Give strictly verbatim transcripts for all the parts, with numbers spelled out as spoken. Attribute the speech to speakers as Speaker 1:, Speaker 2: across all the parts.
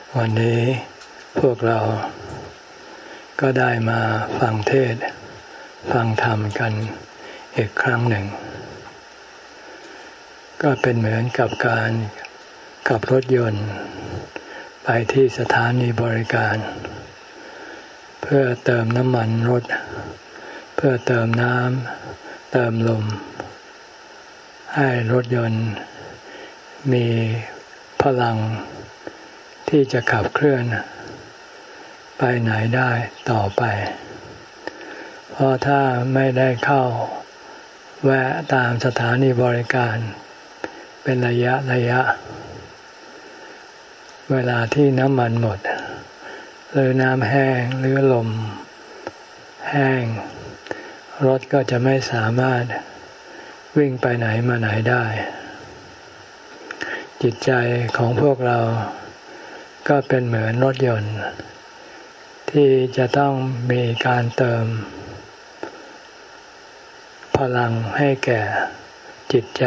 Speaker 1: วันนี้พวกเราก็ได้มาฟังเทศน์ฟังธรรมกันอีกครั้งหนึ่งก็เป็นเหมือนกับการขับรถยนต์ไปที่สถานีบริการเพื่อเติมน้ำมันรถเพื่อเติมน้ำเติมลมให้รถยนต์มีพลังที่จะขับเคลื่อนไปไหนได้ต่อไปเพราะถ้าไม่ได้เข้าแวะตามสถานีบริการเป็นระยะระยะเวลาที่น้ำมันหมดหรือน้ำแห้งหรือลมแห้งรถก็จะไม่สามารถวิ่งไปไหนมาไหนได้จิตใจของพวกเราก็เป็นเหมือนรถยนต์ที่จะต้องมีการเติมพลังให้แก่จิตใจ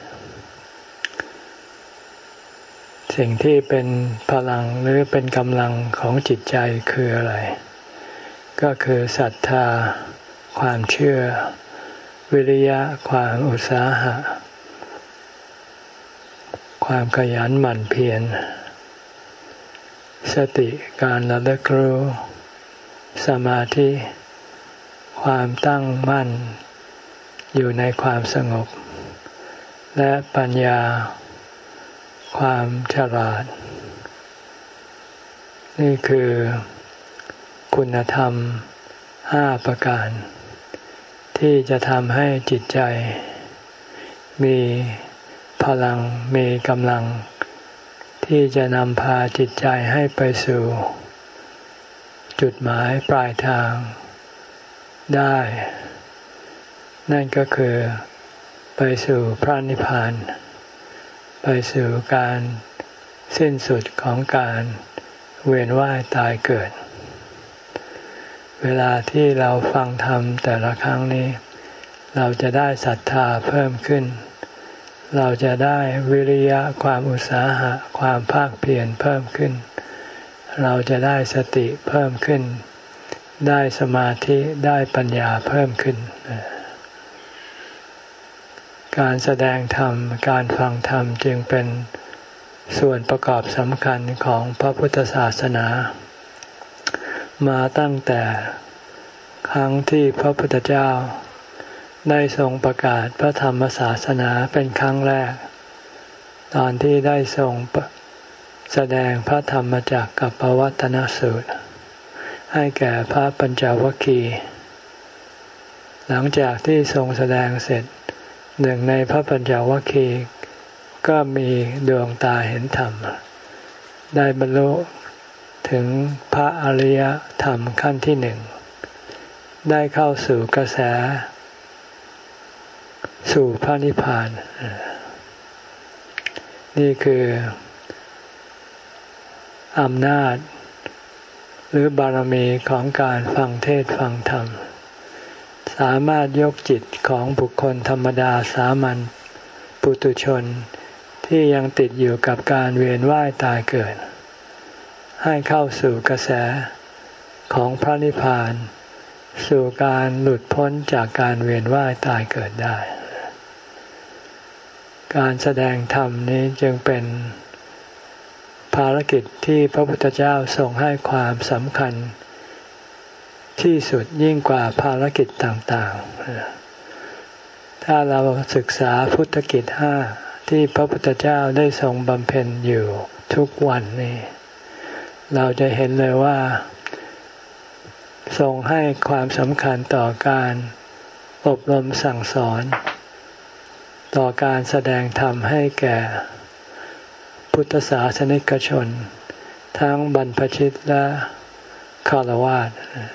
Speaker 1: สิ่งที่เป็นพลังหรือเป็นกำลังของจิตใจคืออะไรก็คือศรัทธาความเชื่อวิริยะความอุตสาหะความขยันหมั่นเพียรสติการระลึกรู้สมาธิความตั้งมั่นอยู่ในความสงบและปัญญาความฉลาดนี่คือคุณธรรมห้าประการที่จะทำให้จิตใจมีพลังมีกำลังที่จะนำพาจิตใจให้ไปสู่จุดหมายปลายทางได้นั่นก็คือไปสู่พระนิพพานไปสู่การสิ้นสุดของการเวียนว่ายตายเกิดเวลาที่เราฟังธรรมแต่ละครั้งนี้เราจะได้ศรัทธาเพิ่มขึ้นเราจะได้วิริยะความอุตสาหะความภาคเพียรเพิ่มขึ้นเราจะได้สติเพิ่มขึ้นได้สมาธิได้ปัญญาเพิ่มขึ้นการแสดงธรรมการฟังธรรมจึงเป็นส่วนประกอบสำคัญของพระพุทธศาสนามาตั้งแต่ครั้งที่พระพุทธเจ้าได้ทรงประกาศพระธรรมศาสนาเป็นครั้งแรกตอนที่ได้ทรงแสดงพระธรรมจักรกับปวัตตนสูตรให้แก่พระปัญจวัคคีย์หลังจากที่ทรงแสดงเสร็จหนึ่งในพระปัญจวัคคีย์ก็มีดวงตาเห็นธรรมได้บรรลุถึงพระอริยธรรมขั้นที่หนึ่งได้เข้าสู่กระแสสู่พระนิพพานนี่คืออำนาจหรือบารมีของการฟังเทศน์ฟังธรรมสามารถยกจิตของบุคคลธรรมดาสามัญปุถุชนที่ยังติดอยู่กับการเวียนว่ายตายเกิดให้เข้าสู่กระแสของพระนิพพานสู่การหลุดพ้นจากการเวียนว่ายตายเกิดได้การแสดงธรรมนี้จึงเป็นภารกิจที่พระพุทธเจ้าทรงให้ความสำคัญที่สุดยิ่งกว่าภารกิจต่างๆถ้าเราศึกษาพุทธกิจห้าที่พระพุทธเจ้าได้ทรงบำเพ็ญอยู่ทุกวันนี้เราจะเห็นเลยว่าทรงให้ความสำคัญต่อการอบรมสั่งสอนต่อการแสดงธรรมให้แก่พุทธศาสนิกชนทั้งบรรพชิตและฆราวาส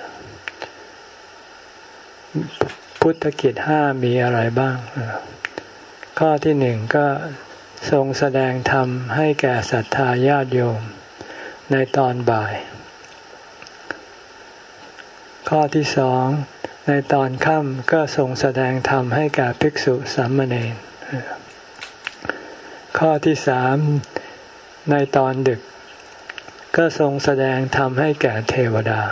Speaker 1: พุทธกิจห้ามีอะไรบ้างข้อที่หนึ่งก็ทรงแสดงธรรมให้แก่ศรัทธาญาติโยมในตอนบ่ายข้อที่สองในตอนค่ำก็ทรงแสดงธรรมให้แก่ภิกษุสามเณรข้อที่สามในตอนดึกก็ทรงแสดงธรรมให้แก่เทวดา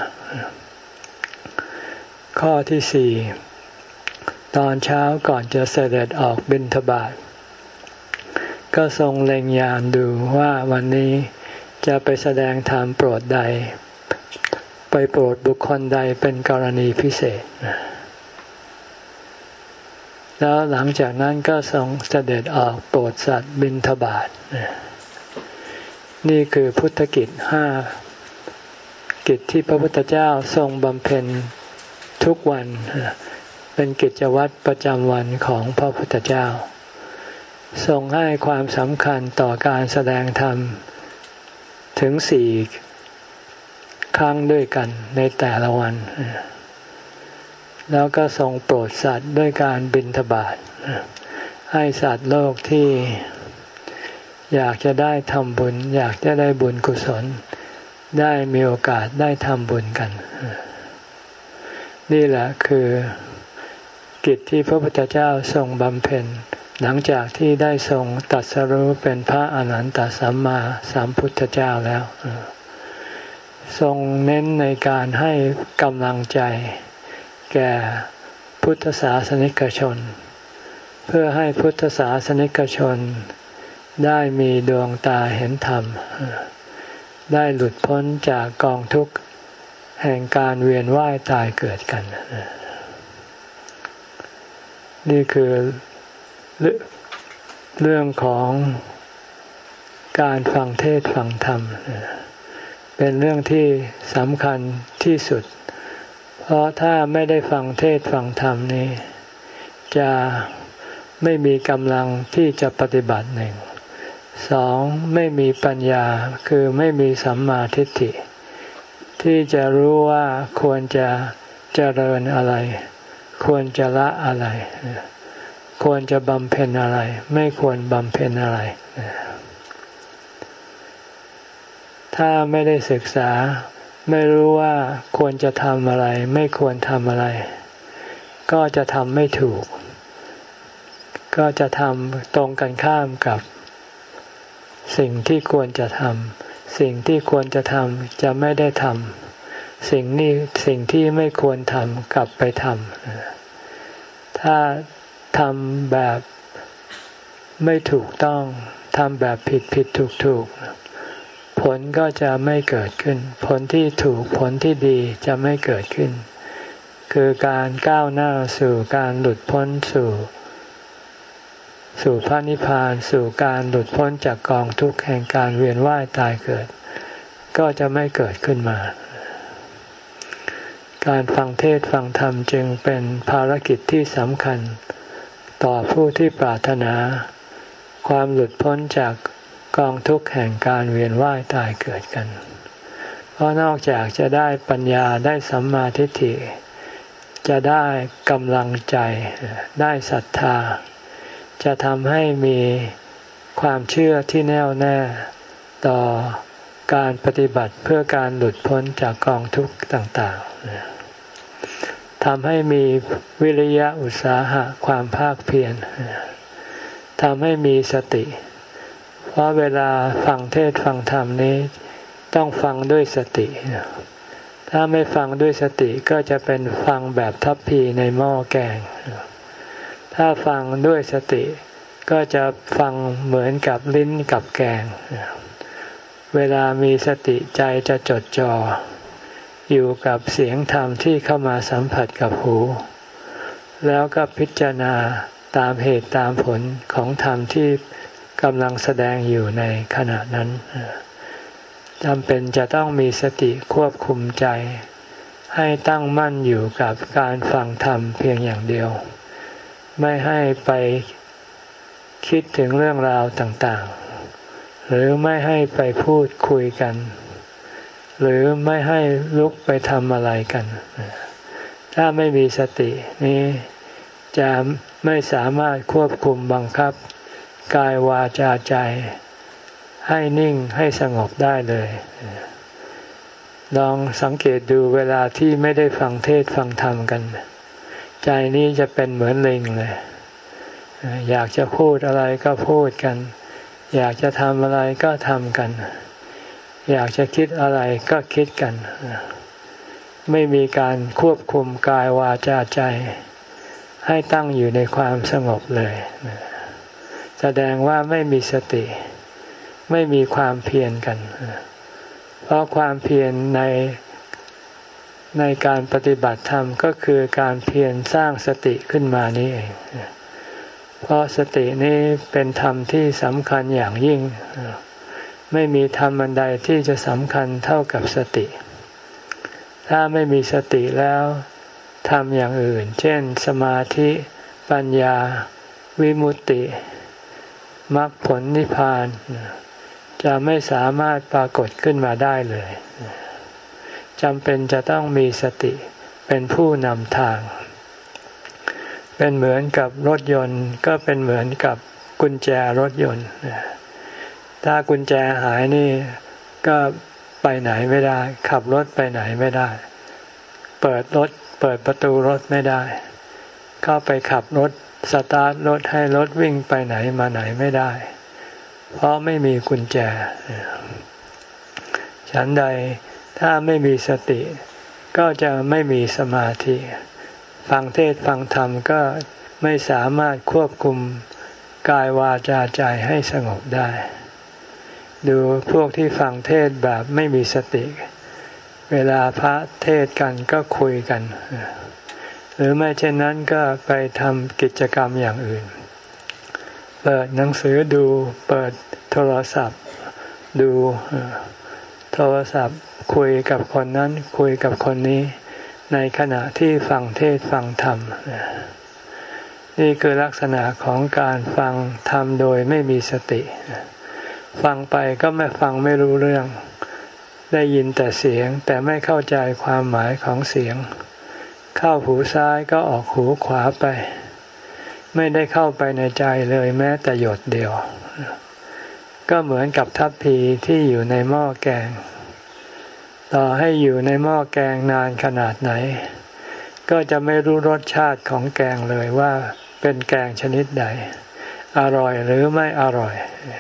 Speaker 1: ข้อที่สี่ตอนเช้าก่อนจะเสด็จออกบิณฑบาตก็ทรงเล็งยามดูว่าวันนี้จะไปแสดงธรรมโปรดใดไปโปรดบุคคลใดเป็นกรณีพิเศษแล้วหลังจากนั้นก็ทรงเสด็จออกโปรดสัตว์บิณฑบาตนี่คือพุทธกิจห้ากิจที่พระพุทธเจ้าทรงบำเพ็ญทุกวันเป็นกิจวัตรประจำวันของพระพุทธเจ้าทรงให้ความสำคัญต่อการแสดงธรรมถึงสี่ครั้งด้วยกันในแต่ละวันแล้วก็ทรงโปรดสัตว์ด้วยการบิณฑบาตให้สัตว์โลกที่อยากจะได้ทำบุญอยากจะได้บุญกุศลได้มีโอกาสได้ทำบุญกันนี่แหละคือกิจที่พระพุทธเจ้าทรงบำเพ็ญหลังจากที่ได้ทรงตรัสรู้เป็นพระอรหันตสัมมาสัมพุทธเจ้าแล้วทรงเน้นในการให้กำลังใจแก่พุทธศาสนิกชนเพื่อให้พุทธศาสนิกชนได้มีดวงตาเห็นธรรมได้หลุดพ้นจากกองทุกข์แห่งการเวียนว่ายตายเกิดกันนี่คือเรื่องของการฟังเทศน์ฟังธรรมเป็นเรื่องที่สำคัญที่สุดเพราะถ้าไม่ได้ฟังเทศน์ฟังธรรมนี้จะไม่มีกำลังที่จะปฏิบัติหนึ่งสองไม่มีปัญญาคือไม่มีสัมมาทิฏฐิที่จะรู้ว่าควรจะเจริญอะไรควรจะละอะไรควรจะบำเพ็ญอะไรไม่ควรบำเพ็ญอะไรถ้าไม่ได้ศึกษาไม่รู้ว่าควรจะทำอะไรไม่ควรทำอะไรก็จะทำไม่ถูกก็จะทำตรงกันข้ามกับสิ่งที่ควรจะทำสิ่งที่ควรจะทำจะไม่ได้ทำสิ่งนี้สิ่งที่ไม่ควรทำกลับไปทำถ้าทำแบบไม่ถูกต้องทำแบบผิดผิดถูกถูกผลก็จะไม่เกิดขึ้นผลที่ถูกผลที่ดีจะไม่เกิดขึ้นคือการก้าวหน้าสู่การหลุดพ้นสู่สู่พระนิพพานสู่การหลุดพ้นจากกองทุกข์แห่งการเวียนว่ายตายเกิดก็จะไม่เกิดขึ้นมาการฟังเทศน์ฟังธรรมจึงเป็นภารกิจที่สำคัญต่อผู้ที่ปรารถนาความหลุดพ้นจากกองทุกข์แห่งการเวียนว่ายตายเกิดกันเพราะนอกจากจะได้ปัญญาได้สัมมาทิฏฐิจะได้กำลังใจได้ศรัทธาจะทำให้มีความเชื่อที่แน่วแน่ต่อการปฏิบัติเพื่อการหลุดพ้นจากกองทุกข์ต่างๆทำให้มีวิริยะอุตสาหะความภาคเพียรทำให้มีสติเพราะเวลาฟังเทศน์ฟังธรรมนี้ต้องฟังด้วยสติถ้าไม่ฟังด้วยสติก็จะเป็นฟังแบบทัพพีในหม้อแกงถ้าฟังด้วยสติก็จะฟังเหมือนกับลิ้นกับแกงเวลามีสติใจจะจดจ่ออยู่กับเสียงธรรมที่เข้ามาสัมผัสกับหูแล้วก็พิจารณาตามเหตุตามผลของธรรมที่กำลังแสดงอยู่ในขณะนั้นจำเป็นจะต้องมีสติควบคุมใจให้ตั้งมั่นอยู่กับการฟังธรรมเพียงอย่างเดียวไม่ให้ไปคิดถึงเรื่องราวต่างๆหรือไม่ให้ไปพูดคุยกันหรือไม่ให้ลุกไปทำอะไรกันถ้าไม่มีสตินี้จะไม่สามารถควบคุมบังคับกายวาจาใจให้นิ่งให้สงบได้เลยลองสังเกตดูเวลาที่ไม่ได้ฟังเทศน์ฟังธรรมกันใจนี้จะเป็นเหมือนลิงเลยอยากจะพูดอะไรก็พูดกันอยากจะทำอะไรก็ทำกันอยากจะคิดอะไรก็คิดกันไม่มีการควบคุมกายวาจาใจให้ตั้งอยู่ในความสงบเลยแสดงว่าไม่มีสติไม่มีความเพียรกันเพราะความเพียรในในการปฏิบัติธรรมก็คือการเพียรสร้างสติขึ้นมานี้เองเพราะสตินี้เป็นธรรมที่สำคัญอย่างยิ่งไม่มีธรรมอันใดที่จะสำคัญเท่ากับสติถ้าไม่มีสติแล้วทำอย่างอื่นเช่นสมาธิปัญญาวิมุตติมรรคผลนิพพานจะไม่สามารถปรากฏขึ้นมาได้เลยจำเป็นจะต้องมีสติเป็นผู้นำทางเป็นเหมือนกับรถยนต์ก็เป็นเหมือนกับกุญแจรถยนต์ถ้ากุญแจหายนี่ก็ไปไหนไม่ได้ขับรถไปไหนไม่ได้เปิดรถเปิดประตูรถไม่ได้เข้าไปขับรถสตาร์ทรถให้รถวิ่งไปไหนมาไหนไม่ได้เพราะไม่มีกุญแจฉันใดถ้าไม่มีสติก็จะไม่มีสมาธิฟังเทศน์ฟังธรรมก็ไม่สามารถควบคุมกายวาจาใจให้สงบได้ดูพวกที่ฟังเทศน์แบบไม่มีสติเวลาพระเทศน์กันก็คุยกันหรือไม่เช่นนั้นก็ไปทำกิจกรรมอย่างอื่นเปิดหนังสือดูเปิดโทรศัพท์ดูโทรศัพท์คุยกับคนนั้นคุยกับคนนี้ในขณะที่ฟังเทศน์ฟังธรรมนี่คือลักษณะของการฟังธรรมโดยไม่มีสติฟังไปก็ไม่ฟังไม่รู้เรื่องได้ยินแต่เสียงแต่ไม่เข้าใจความหมายของเสียงเข้าหูซ้ายก็ออกหูขวาไปไม่ได้เข้าไปในใจเลยแม้แต่หยดเดียวก็เหมือนกับทัพพีที่อยู่ในหม้อแกงต่อให้อยู่ในหม้อแกงนานขนาดไหนก็จะไม่รู้รสชาติของแกงเลยว่าเป็นแกงชนิดใดอร่อยหรือไม่อร่อย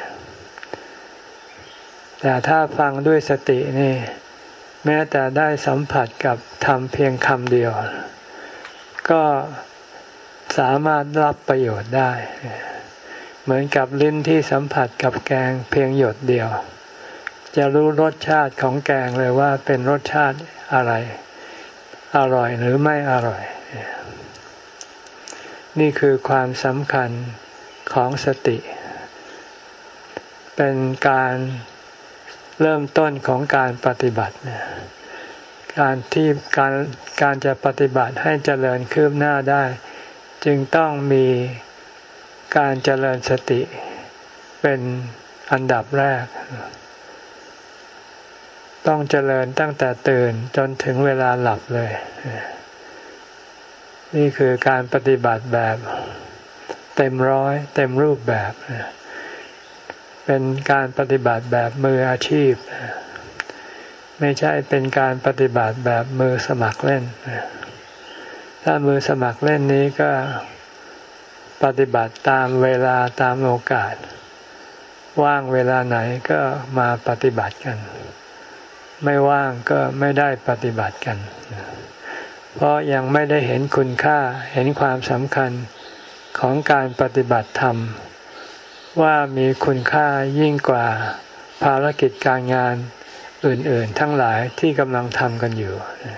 Speaker 1: แต่ถ้าฟังด้วยสตินี่แม้แต่ได้สัมผัสกับธรรมเพียงคำเดียวก็สามารถรับประโยชน์ได้เหมือนกับลิ้นที่สัมผัสกับแกงเพียงหยดเดียวจะรู้รสชาติของแกงเลยว่าเป็นรสชาติอะไรอร่อยหรือไม่อร่อยนี่คือความสำคัญของสติเป็นการเริ่มต้นของการปฏิบัติการที่การการจะปฏิบัติให้เจริญคืบหน้าได้จึงต้องมีการเจริญสติเป็นอันดับแรกต้องเจริญตั้งแต่ตื่นจนถึงเวลาหลับเลยนี่คือการปฏิบัติแบบเต็มร้อยเต็มรูปแบบเป็นการปฏิบัติแบบมืออาชีพไม่ใช่เป็นการปฏิบัติแบบมือสมัครเล่นถ้ามือสมัครเล่นนี้ก็ปฏิบัติตามเวลาตามโอกาสว่างเวลาไหนก็มาปฏิบัติกันไม่ว่างก็ไม่ได้ปฏิบัติกันเพราะยังไม่ได้เห็นคุณค่าเห็นความสำคัญของการปฏิบัติธรรมว่ามีคุณค่ายิ่งกว่าภารกิจการงานอื่นๆทั้งหลายที่กำลังทำกันอยู่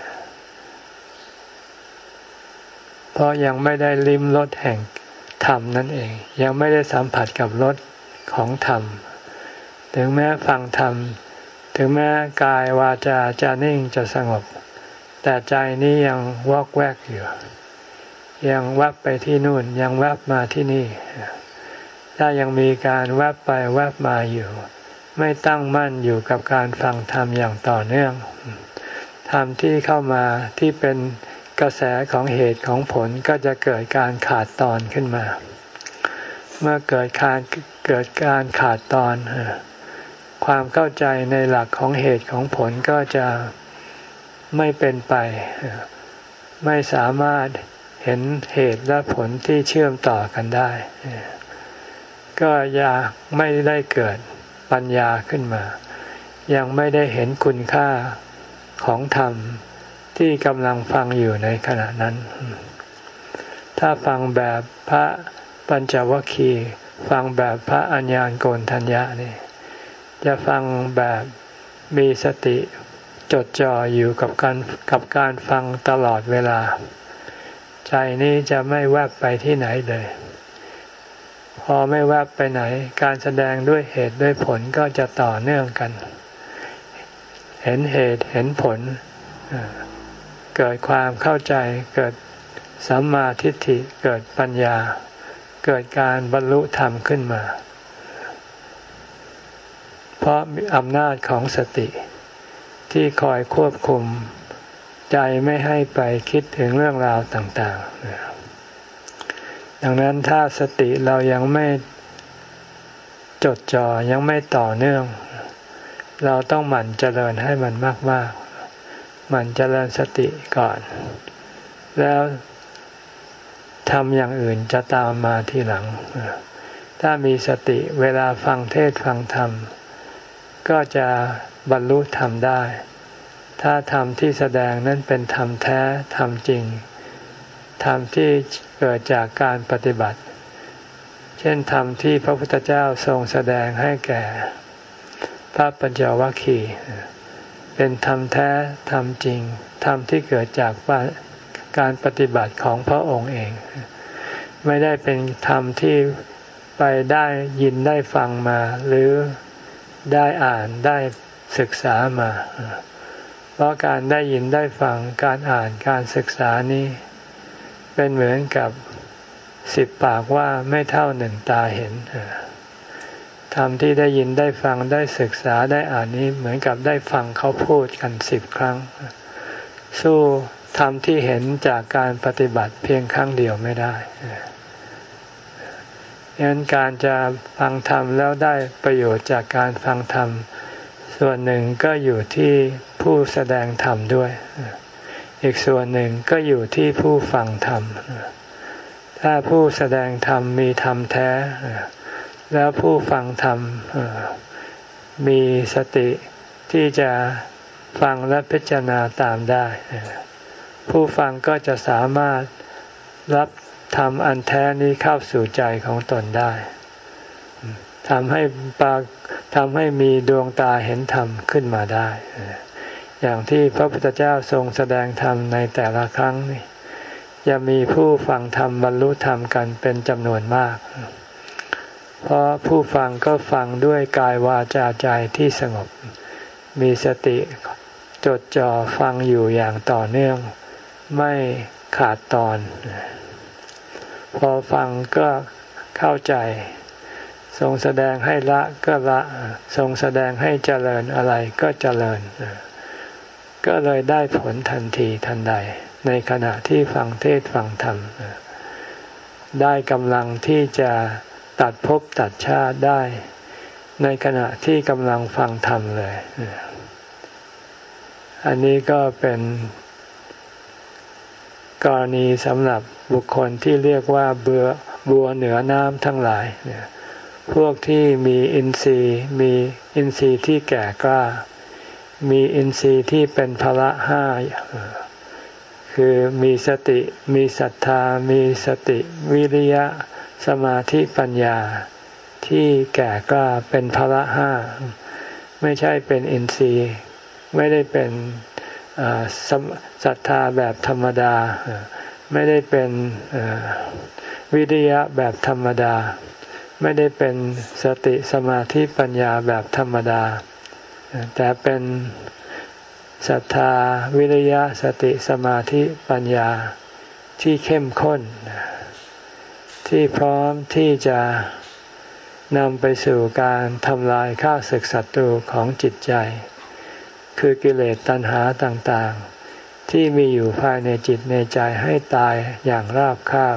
Speaker 1: เพราะยังไม่ได้ลิ้มรสแห่งธรรมนั่นเองยังไม่ได้สัมผัสกับรสของธรรมถึงแม้ฟังธรรมถึงแม้กายวาจาจะนิ่งจะสงบแต่ใจนี้ยังวอกแวกอยู่ยังแวบไปที่นู่นยังแวบมาที่นี่ถ้ายังมีการแวบไปแวบมาอยู่ไม่ตั้งมั่นอยู่กับการฟังธรรมอย่างต่อเนื่องธรรมที่เข้ามาที่เป็นกระแสของเหตุของผลก็จะเกิดการขาดตอนขึ้นมาเมื่อเกิดการเกิดการขาดตอนความเข้าใจในหลักของเหตุของผลก็จะไม่เป็นไปไม่สามารถเห็นเหตุและผลที่เชื่อมต่อกันได้ก็อยากไม่ได้เกิดปัญญาขึ้นมายังไม่ได้เห็นคุณค่าของธรรมที่กำลังฟังอยู่ในขณะนั้นถ้าฟังแบบพระปัญจวัคคีย์ฟังแบบพระอัญญาณโกณฑัญญะนี่จะฟังแบบมีสติจดจ่ออยู่กับการกับการฟังตลอดเวลาใจนี้จะไม่แวบไปที่ไหนเลยพอไม่แวบไปไหนการแสดงด้วยเหตุด้วยผลก็จะต่อเนื่องกันเห็นเหตุเห็นผลเกิดความเข้าใจเกิดสัมมาทิฏฐิเกิดปัญญาเกิดการบรรลุธรรมขึ้นมาเพราะอำนาจของสติที่คอยควบคุมใจไม่ให้ไปคิดถึงเรื่องราวต่างๆดังนั้นถ้าสติเรายังไม่จดจ่อยังไม่ต่อเนื่องเราต้องหมั่นเจริญให้มันมากๆหมั่นเจริญสติก่อนแล้วทำอย่างอื่นจะตามมาทีหลังถ้ามีสติเวลาฟังเทศน์ฟังธรรมก็จะบรรลุธรรมได้ถ้าธรรมที่แสดงนั้นเป็นธรรมแท้ธรรมจริงธรรมที่เกิดจากการปฏิบัติเช่นธรรมที่พระพุทธเจ้าทรงแสดงให้แก่พระปัญจวัคคีย์เป็นธรรมแท้ธรรมจริงธรรมที่เกิดจากการปฏิบัติของพระองค์เองไม่ได้เป็นธรรมที่ไปได้ยินได้ฟังมาหรือได้อ่านได้ศึกษามาเพราะการได้ยินได้ฟังการอ่านการศึกษานี้เป็นเหมือนกับสิบปากว่าไม่เท่าหนึ่งตาเห็นธรรมที่ได้ยินได้ฟังได้ศึกษาได้อ่านนี้เหมือนกับได้ฟังเขาพูดกันสิบครั้งสู้ธรรมที่เห็นจากการปฏิบัติเพียงครั้งเดียวไม่ได้ดังนั้นการจะฟังธรรมแล้วได้ประโยชน์จากการฟังธรรมส่วนหนึ่งก็อยู่ที่ผู้แสดงธรรมด้วยอีกส่วนหนึ่งก็อยู่ที่ผู้ฟังธรรมถ้าผู้แสดงธรรมมีธรรมแท้แล้วผู้ฟังธรรมมีสติที่จะฟังและพิจารณาตามได้ผู้ฟังก็จะสามารถรับธรรมอันแท้นี้เข้าสู่ใจของตนได้ทำให้ปากทำให้มีดวงตาเห็นธรรมขึ้นมาได้อย่างที่พระพุทธเจ้าทรงแสดงธรรมในแต่ละครั้งนี่จะมีผู้ฟังธรรมบรรลุธรรมกันเป็นจำนวนมากเพราะผู้ฟังก็ฟังด้วยกายวาจาใจที่สงบมีสติจดจ่อฟังอยู่อย่างต่อเนื่องไม่ขาดตอนพอฟังก็เข้าใจทรงแสดงให้ละก็ละทรงแสดงให้เจริญอะไรก็เจริญก็เลยได้ผลทันทีทันใดในขณะที่ฟังเทศน์ฟังธรรมได้กำลังที่จะตัดภพตัดชาติได้ในขณะที่กำลังฟังธรรมเลยอันนี้ก็เป็นกรณีสำหรับบุคคลที่เรียกว่าเบื่อบัวเหนือน้ำทั้งหลายพวกที่มีอินทรีย์มีอินทรีย์ที่แก่กล้ามีอินทรีย์ที่เป็นพละห้าคือมีสติมีศรัทธามีสติวิริยะสมาธิปัญญาที่แก่กล้าเป็นพละห้าไม่ใช่เป็นอินทรีย์ไม่ได้เป็นศรัทธาแบบธรรมดาไม่ได้เป็นวิริยะแบบธรรมดาไม่ได้เป็นสติสมาธิปัญญาแบบธรรมดาแต่เป็นศรัทธาวิริยะสติสมาธิปัญญาที่เข้มข้นที่พร้อมที่จะนำไปสู่การทำลายข้าศึกศัตรูของจิตใจคือกิเลสตัณหาต่างๆที่มีอยู่ภายในจิตในใจให้ตายอย่างราบคาบ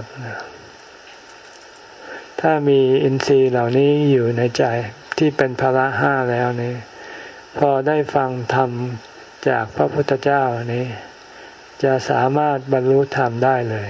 Speaker 1: ถ้ามีอินทรีย์เหล่านี้อยู่ในใจที่เป็นพละห้าแล้วนี่พอได้ฟังธรรมจากพระพุทธเจ้านี้จะสามารถบรรลุธรรมได้เลย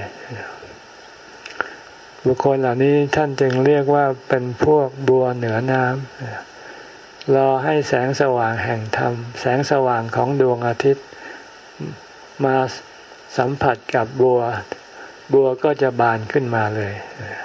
Speaker 1: บุคคลเหล่านี้ท่านจึงเรียกว่าเป็นพวกบัวเหนือน้ำรอให้แสงสว่างแห่งธรรมแสงสว่างของดวงอาทิตย์มาสัมผัสกับบัวบัวก็จะบานขึ้นมาเลย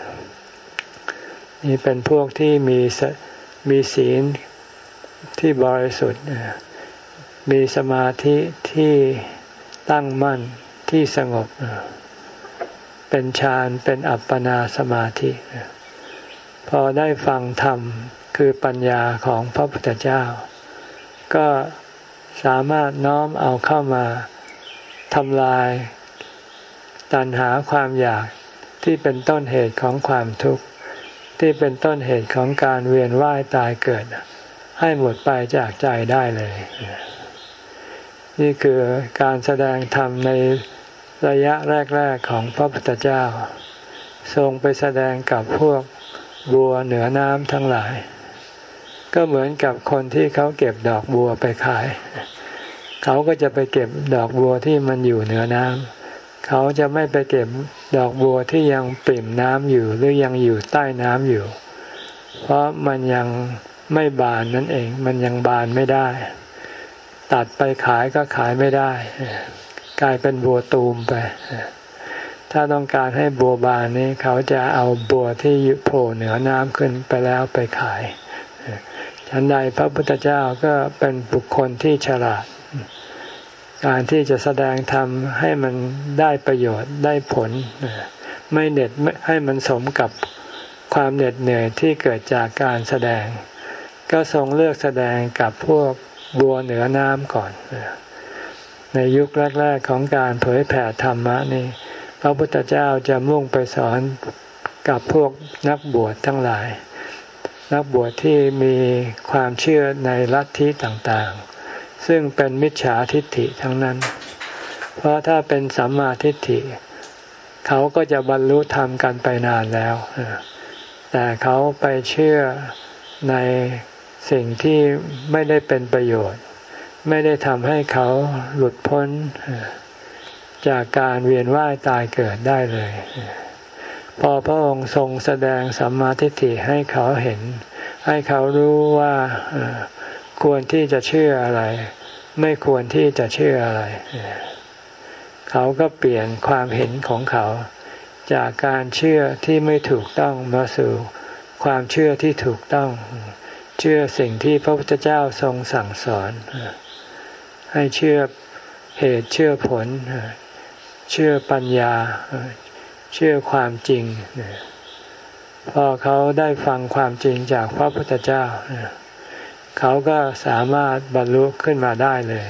Speaker 1: นี่เป็นพวกที่มีมีศีลที่บริสุทธิ์มีสมาธิที่ตั้งมั่นที่สงบเป็นฌานเป็นอัปปนาสมาธิพอได้ฟังธรรมคือปัญญาของพระพุทธเจ้าก็สามารถน้อมเอาเข้ามาทำลายตัณหาความอยากที่เป็นต้นเหตุของความทุกข์ที่เป็นต้นเหตุของการเวียนว่ายตายเกิดให้หมดไปจากใจได้เลยนี่คือการแสดงธรรมในระยะแรกๆของพระพุทธเจ้าทรงไปแสดงกับพวกบัวเหนือน้ำทั้งหลายก็เหมือนกับคนที่เขาเก็บดอกบัวไปขายเขาก็จะไปเก็บดอกบัวที่มันอยู่เหนือน้ำเขาจะไม่ไปเก็บดอกบัวที่ยังปริ่มน้ำอยู่หรือยังอยู่ใต้น้ำอยู่เพราะมันยังไม่บานนั่นเองมันยังบานไม่ได้ตัดไปขายก็ขายไม่ได้กลายเป็นบัวตูมไปถ้าต้องการให้บัวบานนี้เขาจะเอาบัวที่โผล่เหนือน้ำขึ้นไปแล้วไปขายฉันใดพระพุทธเจ้าก็เป็นบุคคลที่ฉลาดการที่จะแสดงธรรมให้มันได้ประโยชน์ได้ผลไม่เหน็ดให้มันสมกับความเหน็ดเหนื่อยที่เกิดจากการแสดงก็ทรงเลือกแสดงกับพวกบัวเหนือน้ำก่อนในยุคแรกๆของการเผยแผ่ธรรมะนี่พระพุทธเจ้าจะมุ่งไปสอนกับพวกนักบวชทั้งหลายนักบวชที่มีความเชื่อในลัทธิต่างๆซึ่งเป็นมิจฉาทิฏฐิทั้งนั้นเพราะถ้าเป็นสัมมาทิฏฐิเขาก็จะบรรลุธรรมกันไปนานแล้วแต่เขาไปเชื่อในสิ่งที่ไม่ได้เป็นประโยชน์ไม่ได้ทำให้เขาหลุดพ้นจากการเวียนว่ายตายเกิดได้เลยพอพระองค์ทรงแสดงสัมมาทิฏฐิให้เขาเห็นให้เขารู้ว่าควรที่จะเชื่ออะไรไม่ควรที่จะเชื่ออะไรเขาก็เปลี่ยนความเห็นของเขาจากการเชื่อที่ไม่ถูกต้องมาสู่ความเชื่อที่ถูกต้องเชื่อสิ่งที่พระพุทธเจ้าทรงสั่งสอนให้เชื่อเหตุเชื่อผลเชื่อปัญญาเชื่อความจริงพอเขาได้ฟังความจริงจากพระพุทธเจ้าเขาก็สามารถบรรลุขึ้นมาได้เลย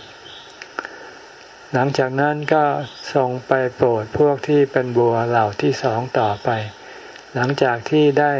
Speaker 1: หลังจากนั้นก็ทรงไปโปรดพวกที่เป็นบัวเหล่าที่สองต่อไปหลังจากที่ได้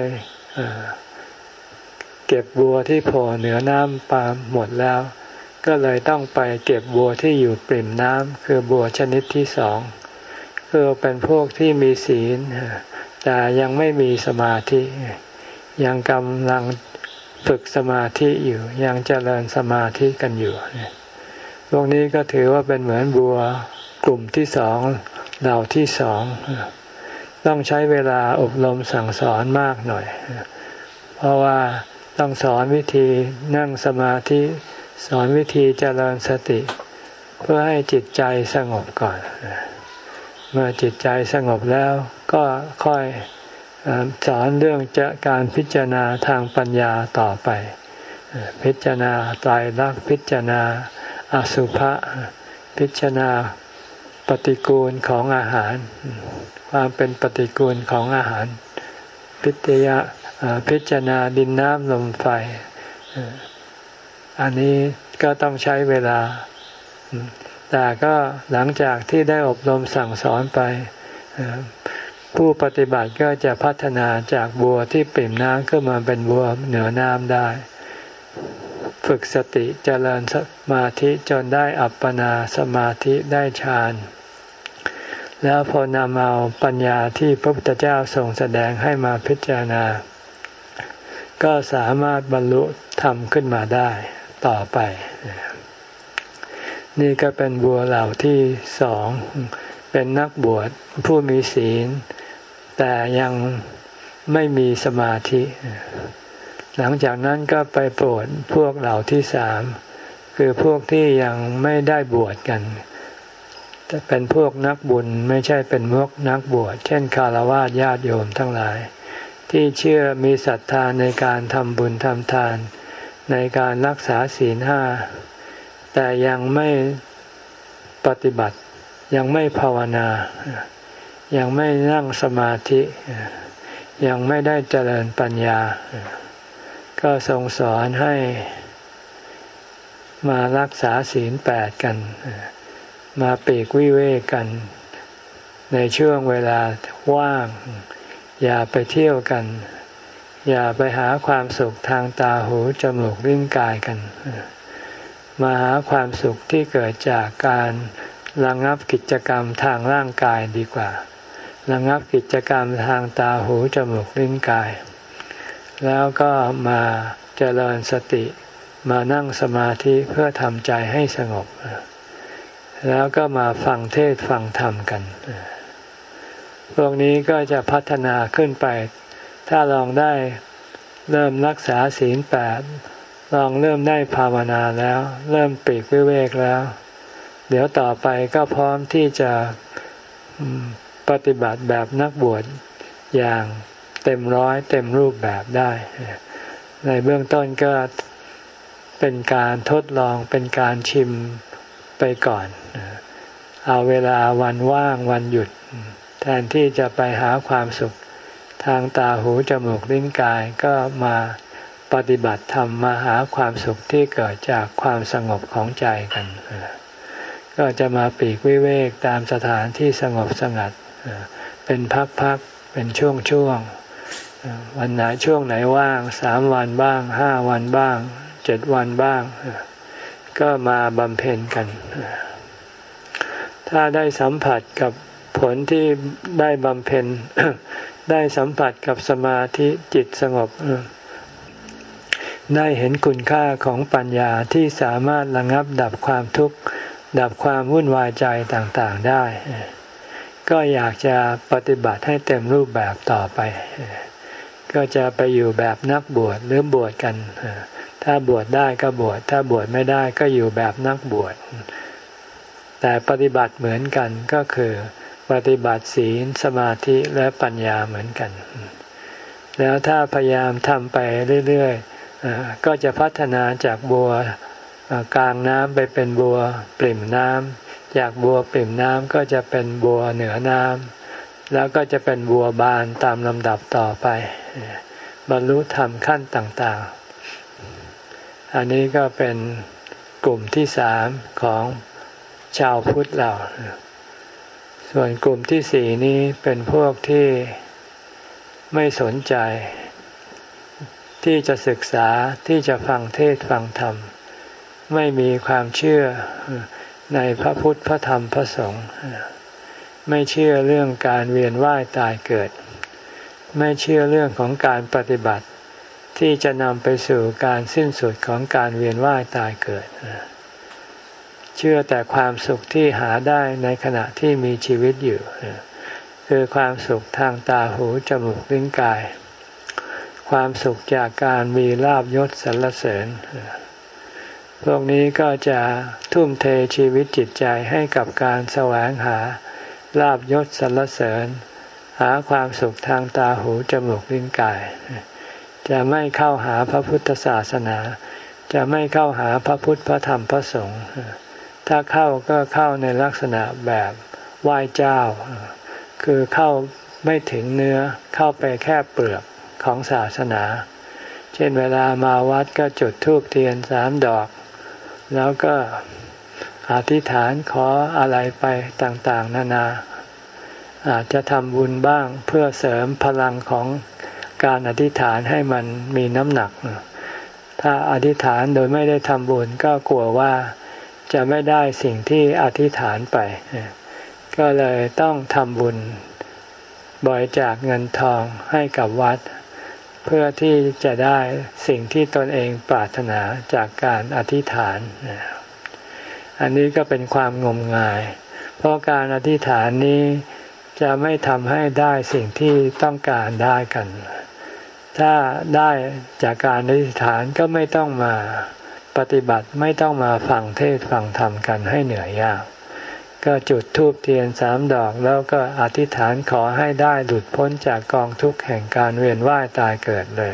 Speaker 1: เก็บบัวที่โผล่เหนือน้ำปาหมดแล้วก็เลยต้องไปเก็บบัวที่อยู่ปริ่มน้ำคือบัวชนิดที่สองคือเป็นพวกที่มีศีลแต่ยังไม่มีสมาธิยังกำลังฝึกสมาธิอยู่ยังเจริญสมาธิกันอยู่พวกนี้ก็ถือว่าเป็นเหมือนบัวกลุ่มที่สองเหล่าที่สองต้องใช้เวลาอบรมสั่งสอนมากหน่อยเพราะว่าต้องสอนวิธีนั่งสมาธิสอนวิธีเจริญสติเพื่อให้จิตใจสงบก่อนเมื่อจิตใจสงบแล้วก็ค่อยสอนเรื่องจะการพิจารณาทางปัญญาต่อไปพิจารณาไตรลักษณ์พิจารณาอสุภะพิจารณาปฏิกูลของอาหารความเป็นปฏิกูลของอาหารพิจารณาพิจารณาดินน้ำลมไฟอันนี้ก็ต้องใช้เวลาแต่ก็หลังจากที่ได้อบรมสั่งสอนไปผู้ปฏิบัติก็จะพัฒนาจากบัวที่ปริ่มน้ำขึ้นมาเป็นบัวเหนือน้ำได้ฝึกสติเจริญสมาธิจนได้อัปปนาสมาธิได้ฌานแล้วพอนำเอาปัญญาที่พระพุทธเจ้าทรงแสดงให้มาพิจารณาก็สามารถบรรลุธรรมขึ้นมาได้ต่อไปนี่ก็เป็นบัวเหล่าที่สองเป็นนักบวชผู้มีศีลแต่ยังไม่มีสมาธิหลังจากนั้นก็ไปโปรดพวกเหล่าที่สามคือพวกที่ยังไม่ได้บวชกันจะเป็นพวกนักบุญไม่ใช่เป็นพวกนักบวชเช่นฆราวาสญาติโยมทั้งหลายที่เชื่อมีศรัทธาในการทำบุญทำทานในการรักษาศีลห้าแต่ยังไม่ปฏิบัติยังไม่ภาวนายังไม่นั่งสมาธิยังไม่ได้เจริญปัญญาก็ทรงสอนให้มารักษาศีลแปดกันมาปีกวิเวกกันในช่วงเวลาว่างอย่าไปเที่ยวกันอย่าไปหาความสุขทางตาหูจมูกลิ้นกายกันมาหาความสุขที่เกิดจากการระงับกิจกรรมทางร่างกายดีกว่าระงับกิจกรรมทางตาหูจมูกลิ้นกายแล้วก็มาเจริญสติมานั่งสมาธิเพื่อทำใจให้สงบแล้วก็มาฟังเทศน์ฟังธรรมกันพวกนี้ก็จะพัฒนาขึ้นไปถ้าลองได้เริ่มรักษาศีลแปดลองเริ่มได้ภาวนาแล้วเริ่มปีกวิเวกแล้วเดี๋ยวต่อไปก็พร้อมที่จะปฏิบัติแบบนักบวชอย่างเต็มร้อยเต็มรูปแบบได้ในเบื้องต้นก็เป็นการทดลองเป็นการชิมไปก่อนเอาเวลาวันว่างวันหยุดแทนที่จะไปหาความสุขทางตาหูจมูกลิ้นกายก็มาปฏิบัติธรรมมาหาความสุขที่เกิดจากความสงบของใจกันก็จะมาปีกวิเวกตามสถานที่สงบสงัดเป็นพักๆเป็นช่วงๆวันไหนช่วงไหนว่างสามวันบ้างห้าวันบ้างเจ็ดวันบ้างก็มาบำเพ็ญกันถ้าได้สัมผัสกับผลที่ได้บำเพ็ญ ได้สัมผัสกับสมาธิจิตสงบได้เห็นคุณค่าของปัญญาที่สามารถระงับดับความทุกข์ดับความวุ่นวายใจต่างๆได้ก็อยากจะปฏิบัติให้เต็มรูปแบบต่อไปก็จะไปอยู่แบบนักบวชหรือบวชกันถ้าบวชได้ก็บวชถ้าบวชไม่ได้ก็อยู่แบบนักบวชแต่ปฏิบัติเหมือนกันก็คือปฏิบัติศีลสมาธิและปัญญาเหมือนกันแล้วถ้าพยายามทำไปเรื่อยๆก็จะพัฒนาจากบัวกลางน้ำไปเป็นบัวปริ่มน้ำจากบัวปริ่มน้ำก็จะเป็นบัวเหนือน้ำแล้วก็จะเป็นบัวบานตามลำดับต่อไปบรรลุธรรมขั้นต่างๆอันนี้ก็เป็นกลุ่มที่สามของชาวพุทธเราส่วนกลุ่มที่สี่นี้เป็นพวกที่ไม่สนใจที่จะศึกษาที่จะฟังเทศน์ฟังธรรมไม่มีความเชื่อในพระพุทธพระธรรมพระสงฆ์ไม่เชื่อเรื่องการเวียนว่ายตายเกิดไม่เชื่อเรื่องของการปฏิบัติที่จะนำไปสู่การสิ้นสุดของการเวียนว่ายตายเกิดเชื่อแต่ความสุขที่หาได้ในขณะที่มีชีวิตอยู่คือความสุขทางตาหูจมูกลิ้นกายความสุขจากการมีลาภยศสรรเสริญพวกนี้ก็จะทุ่มเทชีวิตจิตใจให้กับการแสวงหาลาภยศสรรเสริญหาความสุขทางตาหูจมูกลิ้นกายจะไม่เข้าหาพระพุทธศาสนาจะไม่เข้าหาพระพุทธพระธรรมพระสงฆ์ถ้าเข้าก็เข้าในลักษณะแบบไหว้เจ้าคือเข้าไม่ถึงเนื้อเข้าไปแค่เปลือกของศาสนาเช่นเวลามาวัดก็จุดธูปเทียนสามดอกแล้วก็อธิษฐานขออะไรไปต่างๆนานาอาจจะทำบุญบ้างเพื่อเสริมพลังของการอธิษฐานให้มันมีน้ำหนักถ้าอธิษฐานโดยไม่ได้ทำบุญก็กลัวว่าจะไม่ได้สิ่งที่อธิษฐานไปก็เลยต้องทำบุญบริจาคเงินทองให้กับวัดเพื่อที่จะได้สิ่งที่ตนเองปรารถนาจากการอธิษฐานอันนี้ก็เป็นความงมงายเพราะการอธิษฐานนี้จะไม่ทำให้ได้สิ่งที่ต้องการได้กันถ้าได้จากการอธิษฐานก็ไม่ต้องมาปฏิบัติไม่ต้องมาฟังเทศน์ฟังธรรมกันให้เหนื่อยยากก็จุดธูปเทียนสามดอกแล้วก็อธิษฐานขอให้ได้หลุดพ้นจากกองทุกข์แห่งการเวียนว่ายตายเกิดเลย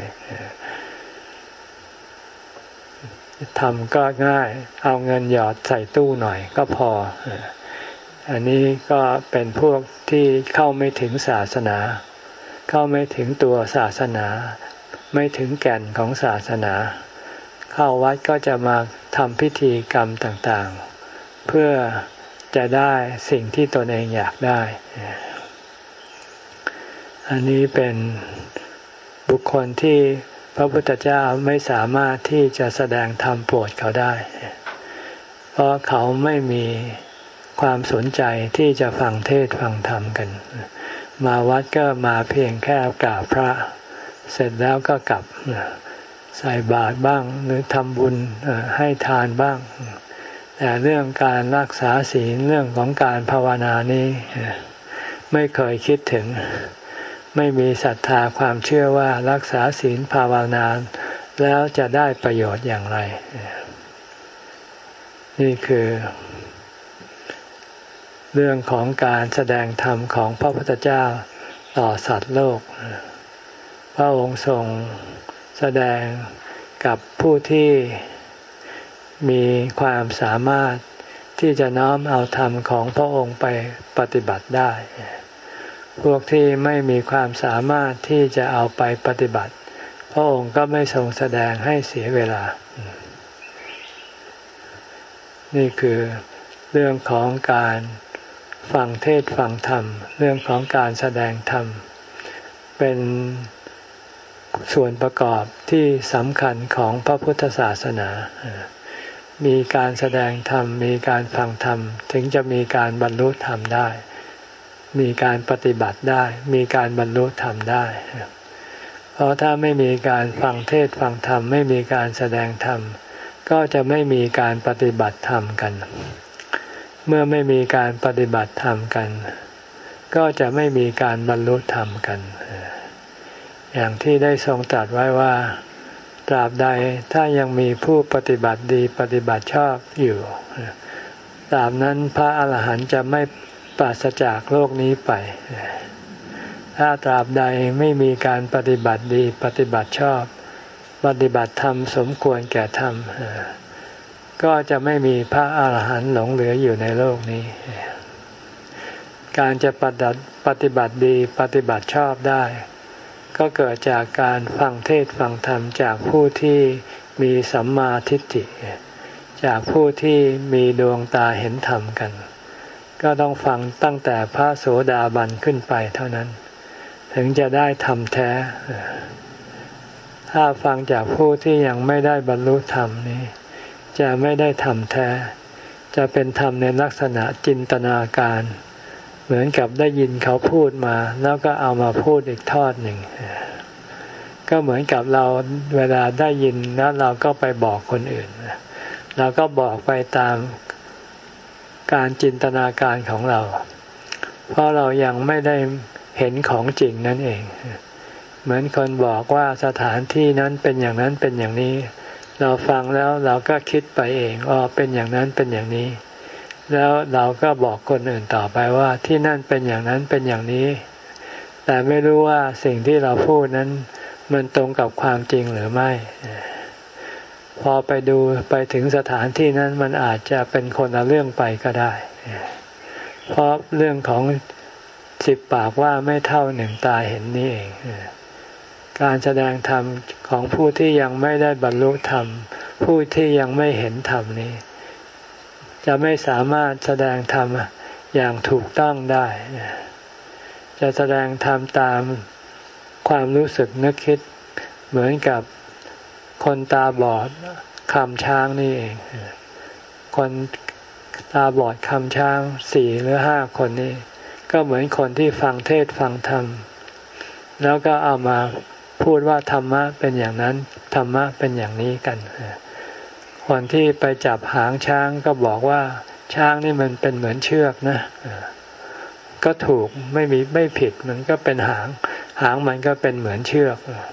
Speaker 1: ทำก็ง่ายเอาเงินหยอดใส่ตู้หน่อยก็พออันนี้ก็เป็นพวกที่เข้าไม่ถึงศาสนาเข้าไม่ถึงตัวศาสนาไม่ถึงแก่นของศาสนาเข้าวัดก็จะมาทำพิธีกรรมต่างๆเพื่อจะได้สิ่งที่ตนเองอยากได้อันนี้เป็นบุคคลที่พระพุทธเจ้าไม่สามารถที่จะแสดงธรรมโปรดเขาได้เพราะเขาไม่มีความสนใจที่จะฟังเทศน์ฟังธรรมกันมาวัดก็มาเพียงแค่กราบพระเสร็จแล้วก็กลับใส่บาตรบ้างหรือทำบุญให้ทานบ้างแต่เรื่องการรักษาศีลเรื่องของการภาวนานี้ไม่เคยคิดถึงไม่มีศรัทธาความเชื่อว่ารักษาศีลภาวนาแล้วจะได้ประโยชน์อย่างไรนี่คือเรื่องของการแสดงธรรมของพระพุทธเจ้าต่อสัตว์โลกพระองค์ทรงแสดงกับผู้ที่มีความสามารถที่จะน้อมเอาธรรมของพระองค์ไปปฏิบัติได้พวกที่ไม่มีความสามารถที่จะเอาไปปฏิบัติพระองค์ก็ไม่ทรงแสดงให้เสียเวลานี่คือเรื่องของการฟังเทศน์ฟังธรรมเรื่องของการแสดงธรรมเป็นส่วนประกอบที่สำคัญของพระพุทธศาสนามีการแสดงธรรมมีการฟังธรรมถึงจะมีการบรรลุธรรมได้มีการปฏิบัติได้มีการบรรลุธรรมได้เพราะถ้าไม่มีการฟังเทศน์ฟังธรรมไม่มีการแสดงธรรมก็จะไม่มีการปฏิบัติธรรมกันเมื่อไม่มีการปฏิบัติธรรมกันก็จะไม่มีการบรรลุธรรมกันอย่างที่ได้ทรงตรัสไว้ว่าตราบใดถ้ายังมีผู้ปฏิบัติดีปฏิบัติชอบอยู่ตราบนั้นพระอาหารหันต์จะไม่ปราศจากโลกนี้ไปถ้าตราบใดไม่มีการปฏิบัติดีปฏิบัติชอบปฏิบัติธรรมสมควรแก่ธรรมก็จะไม่มีพระอาหารหันต์หลงเหลืออยู่ในโลกนี้การจะปฏิบัติดีปฏิบัติชอบได้ก็เกิดจากการฟังเทศน์ฟังธรรมจากผู้ที่มีสัมมาทิฏฐิจากผู้ที่มีดวงตาเห็นธรรมกันก็ต้องฟังตั้งแต่พระโสดาบันขึ้นไปเท่านั้นถึงจะได้ธรรมแท้ถ้าฟังจากผู้ที่ยังไม่ได้บรรลุธรรมนี้จะไม่ได้ธรรมแท้จะเป็นธรรมในลักษณะจินตนาการเหมือนกับได้ยินเขาพูดมาแล้วก็เอามาพูดอีกทอดหนึ่งก็เหมือนกับเราเวลาได้ยินแล้วเราก็ไปบอกคนอื่นเราก็บอกไปตามการจินตนาการของเราเพราะเรายังไม่ได้เห็นของจริงนั่นเองเหมือนคนบอกว่าสถานที่นั้นเป็นอย่างนั้นเป็นอย่างนี้เราฟังแล้วเราก็คิดไปเองอ๋อเป็นอย่างนั้นเป็นอย่างนี้แล้วเราก็บอกคนอื่นต่อไปว่าที่นั่นเป็นอย่างนั้นเป็นอย่างนี้แต่ไม่รู้ว่าสิ่งที่เราพูดนั้นมันตรงกับความจริงหรือไม่พอไปดูไปถึงสถานที่นั้นมันอาจจะเป็นคนละเรื่องไปก็ได้เพราะเรื่องของสิบปากว่าไม่เท่าหนึ่งตาเห็นนี่เองการแสดงธรรมของผู้ที่ยังไม่ได้บรรลุธรรมผู้ที่ยังไม่เห็นธรรมนี้จะไม่สามารถแสดงธรรมอย่างถูกต้องได้จะแสดงธรรมตามความรู้สึกนึกคิดเหมือนกับคนตาบอดคำช้างนี่เองคนตาบอดคำช้างสี่หรือห้าคนนี้ก็เหมือนคนที่ฟังเทศน์ฟังธรรมแล้วก็เอามาพูดว่าธรรมะเป็นอย่างนั้นธรรมะเป็นอย่างนี้กันคนที่ไปจับหางช้างก็บอกว่าช้างนี่มันเป็นเหมือนเชือกนะก็ถูกไม่มีไม่ผิดมันก็เป็นหางหางมันก็เป็นเหมือนเชือก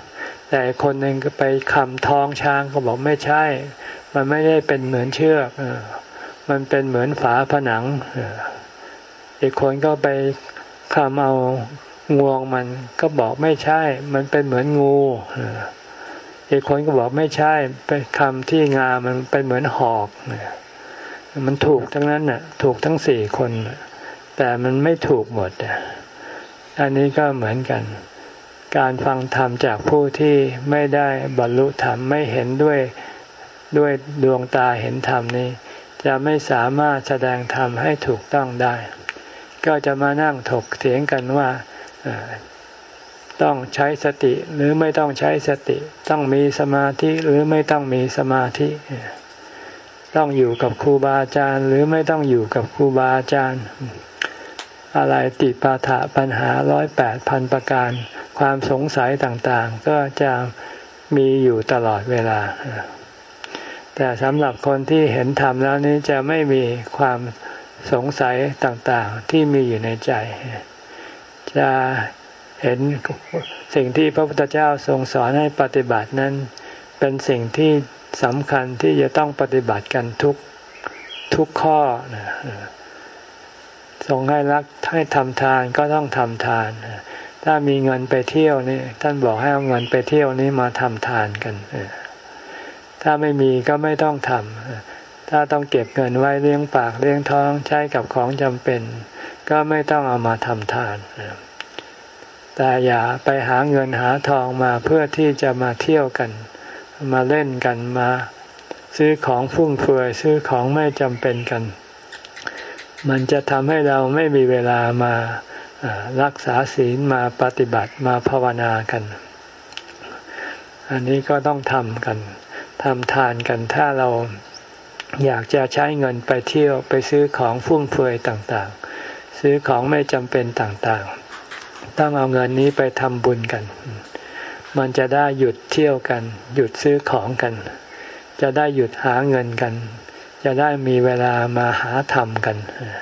Speaker 1: แต่คนหนึ่งก็ไปคำท้องช้างก็บอกไม่ใช่มันไม่ได้เป็นเหมือนเชือกมันเป็นเหมือนฝาผนังอีกคนก็ไปคำเอางวงมันก็บอกไม่ใช่มันเป็นเหมือนงูอีกคนก็บอกไม่ใช่เป็นคำที่งามันเป็นเหมือนหอกมันถูกทั้งนั้นน่ะถูกทั้งสี่คนแต่มันไม่ถูกหมดอันนี้ก็เหมือนกันการฟังธรรมจากผู้ที่ไม่ได้บรรลุธรรมไม่เห็นด้วยด้วยดวงตาเห็นธรรมนี้จะไม่สามารถแสดงธรรมให้ถูกต้องได้ก็จะมานั่งถกเถียงกันว่าต้องใช้สติหรือไม่ต้องใช้สติต้องมีสมาธิหรือไม่ต้องมีสมาธิต้องอยู่กับครูบาอาจารย์หรือไม่ต้องอยู่กับครูบาอาจารย์อะไรติปาถะปัญหาร้อยแปดพันประการความสงสัยต่างๆก็จะมีอยู่ตลอดเวลาแต่สำหรับคนที่เห็นธรรมแล้วนี้จะไม่มีความสงสัยต่างๆที่มีอยู่ในใจจะเห็นสิ่งที่พระพุทธเจ้าทรงสอนให้ปฏิบัตินั้นเป็นสิ่งที่สำคัญที่จะต้องปฏิบัติกันทุกทุกข้อนะทรงให้รักให้ทำทานก็ต้องทำทานถ้ามีเงินไปเที่ยวนี่ท่านบอกให้เอาเงินไปเที่ยวนี้มาทำทานกันถ้าไม่มีก็ไม่ต้องทำถ้าต้องเก็บเงินไว้เลี้ยงปากเลี้ยงท้องใช้กับของจำเป็นก็ไม่ต้องเอามาทำทานแต่อย่าไปหาเงินหาทองมาเพื่อที่จะมาเที่ยวกันมาเล่นกันมาซื้อของฟุ่มเฟือยซื้อของไม่จำเป็นกันมันจะทำให้เราไม่มีเวลามารักษาศีลมาปฏิบัติมาภาวนากันอันนี้ก็ต้องทำกันทำทานกันถ้าเราอยากจะใช้เงินไปเที่ยวไปซื้อของฟุ่มเฟือยต่างๆซื้อของไม่จำเป็นต่างๆต้องเอาเงินนี้ไปทำบุญกันมันจะได้หยุดเที่ยวกันหยุดซื้อของกันจะได้หยุดหาเงินกันจะได้มีเวลามาหาธรรมกัน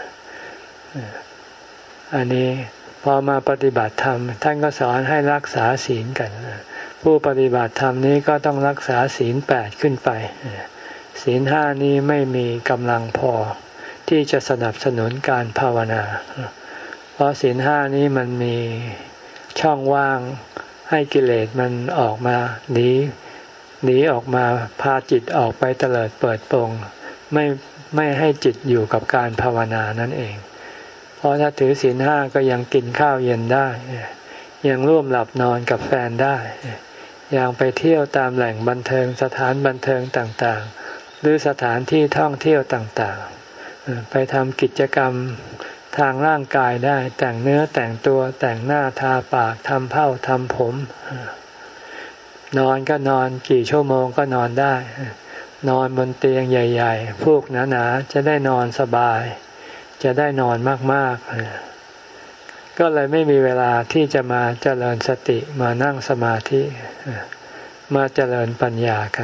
Speaker 1: อันนี้พอมาปฏิบัติธรรมท่านก็สอนให้รักษาศีลกันผู้ปฏิบัติธรรมนี้ก็ต้องรักษาศีลแปดขึ้นไปศีลห้านี้ไม่มีกำลังพอที่จะสนับสนุนการภาวนาเพราะศีลห้านี้มันมีช่องว่างให้กิเลสมันออกมาหนีหนีออกมาพาจิตออกไปเตลิดเปิดโปงไม่ไม่ให้จิตอยู่กับการภาวนานั่นเองเพราะถ้าถือศีลห้าก็ยังกินข้าวเย็นได้ยังร่วมหลับนอนกับแฟนได้ยังไปเที่ยวตามแหล่งบันเทิงสถานบันเทิงต่างๆหรือสถานที่ท่องเที่ยวต่างๆไปทำกิจกรรมทางร่างกายได้แต่งเนื้อแต่งตัวแต่งหน้าทาปากทำเผ้าทำผมนอนก็นอนกี่ชั่วโมงก็นอนได้นอนบนเตียงใหญ่ๆพวกหนาๆจะได้นอนสบายจะได้นอนมากๆก็เลยไม่มีเวลาที่จะมาเจริญสติมานั่งสมาธิมาเจริญปัญญากัน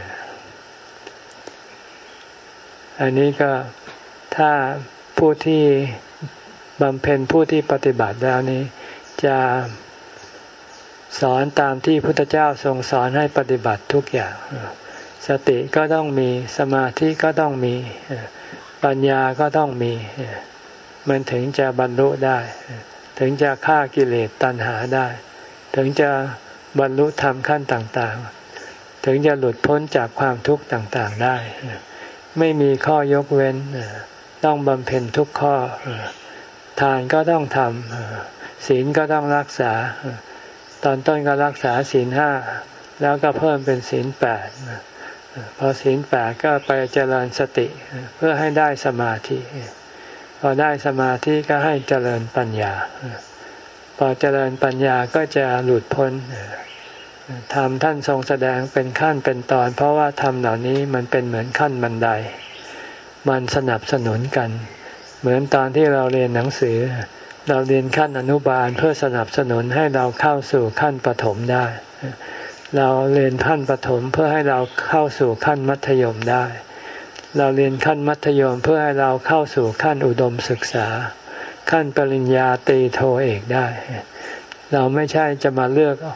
Speaker 1: อันนี้ก็ถ้าผู้ที่บำเพ็ญผู้ที่ปฏิบัติแล้วนี้จะสอนตามที่พุทธเจ้าทรงสอนให้ปฏิบัติทุกอย่างสติก็ต้องมีสมาธิก็ต้องมีปัญญาก็ต้องมีมันถึงจะบรรลุได้ถึงจะฆ่ากิเลสตัณหาได้ถึงจะบรรลุธรรมขั้นต่างๆถึงจะหลุดพ้นจากความทุกข์ต่างๆได้ไม่มีข้อยกเว้นต้องบำเพ็ญทุกข้อทานก็ต้องทำศีลก็ต้องรักษาตอนต้นก็รักษาศีลห้าแล้วก็เพิ่มเป็นศีลแปดพอศีลแปดก็ไปเจริญสติเพื่อให้ได้สมาธิพอได้สมาธิก็ให้เจริญปัญญาพอเจริญปัญญาก็จะหลุดพ้นธรรมท่านทรงแสดงเป็นขั้นเป็นตอนเพราะว่าธรรมเหล่านี้มันเป็นเหมือนขั้นบันไดมันสนับสนุนกันเหมือนตอนที่เราเรียนหนังสือเราเรียนขั้นอนุบาลเพื่อสนับสนุนให้เราเข้าสู่ขั้นประถมได้เราเรียนขั้นประถมเพื่อให้เราเข้าสู่ขั้นมัธยมได้เราเรียนขั้นมัธยมเพื่อให้เราเข้าสู่ขั้นอุดมศึกษาขั้นปริญญาตรีโทเอกได้เราไม่ใช่จะมาเลือก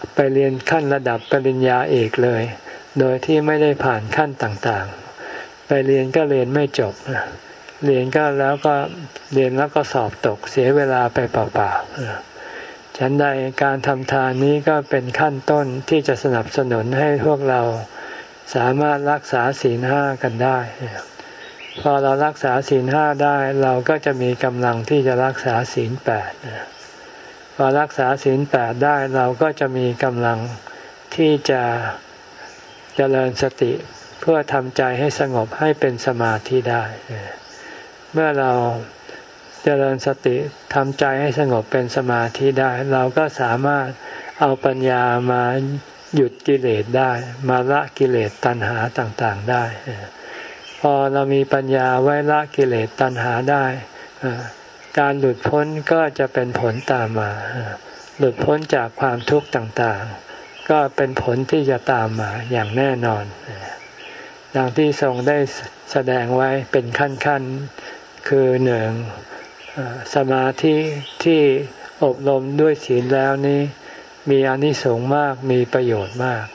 Speaker 1: ไปเรียนขั้นระดับปริญญาเอกเลยโดยที่ไม่ได้ผ่านขั้นต่างๆไปเรียนก็เรียนไม่จบเรียนก็แล้วก็เรียนแล้วก็สอบตกเสียเวลาไปเปล่าๆฉันใดการทำทานนี้ก็เป็นขั้นต้นที่จะสนับสนุนให้พวกเราสามารถรักษาศีลห้ากันได้พอเรารักษาศีลห้าได้เราก็จะมีกำลังที่จะรักษาศีลแปดพอรักษาศีลแปดได้เราก็จะมีกำลังที่จะเจริญสติเพื่อทำใจให้สงบให้เป็นสมาธิได้เมื่อเราเจริญสติทำใจให้สงบเป็นสมาธิได้เราก็สามารถเอาปัญญามาหยุดกิเลสได้มาละกิเลสตัณหาต่างๆได้พอเรามีปัญญาไว้ละกิเลสตัณหาได้การหลุดพ้นก็จะเป็นผลตามมาหลุดพ้นจากความทุกข์ต่างๆก็เป็นผลที่จะตามมาอย่างแน่นอนดังที่ทรงได้แสดงไว้เป็นขั้นๆคือหนึ่งสมาธิที่อบรมด้วยศีลแล้วนี้มีอานิสงส์มากมีประโยชน์มาก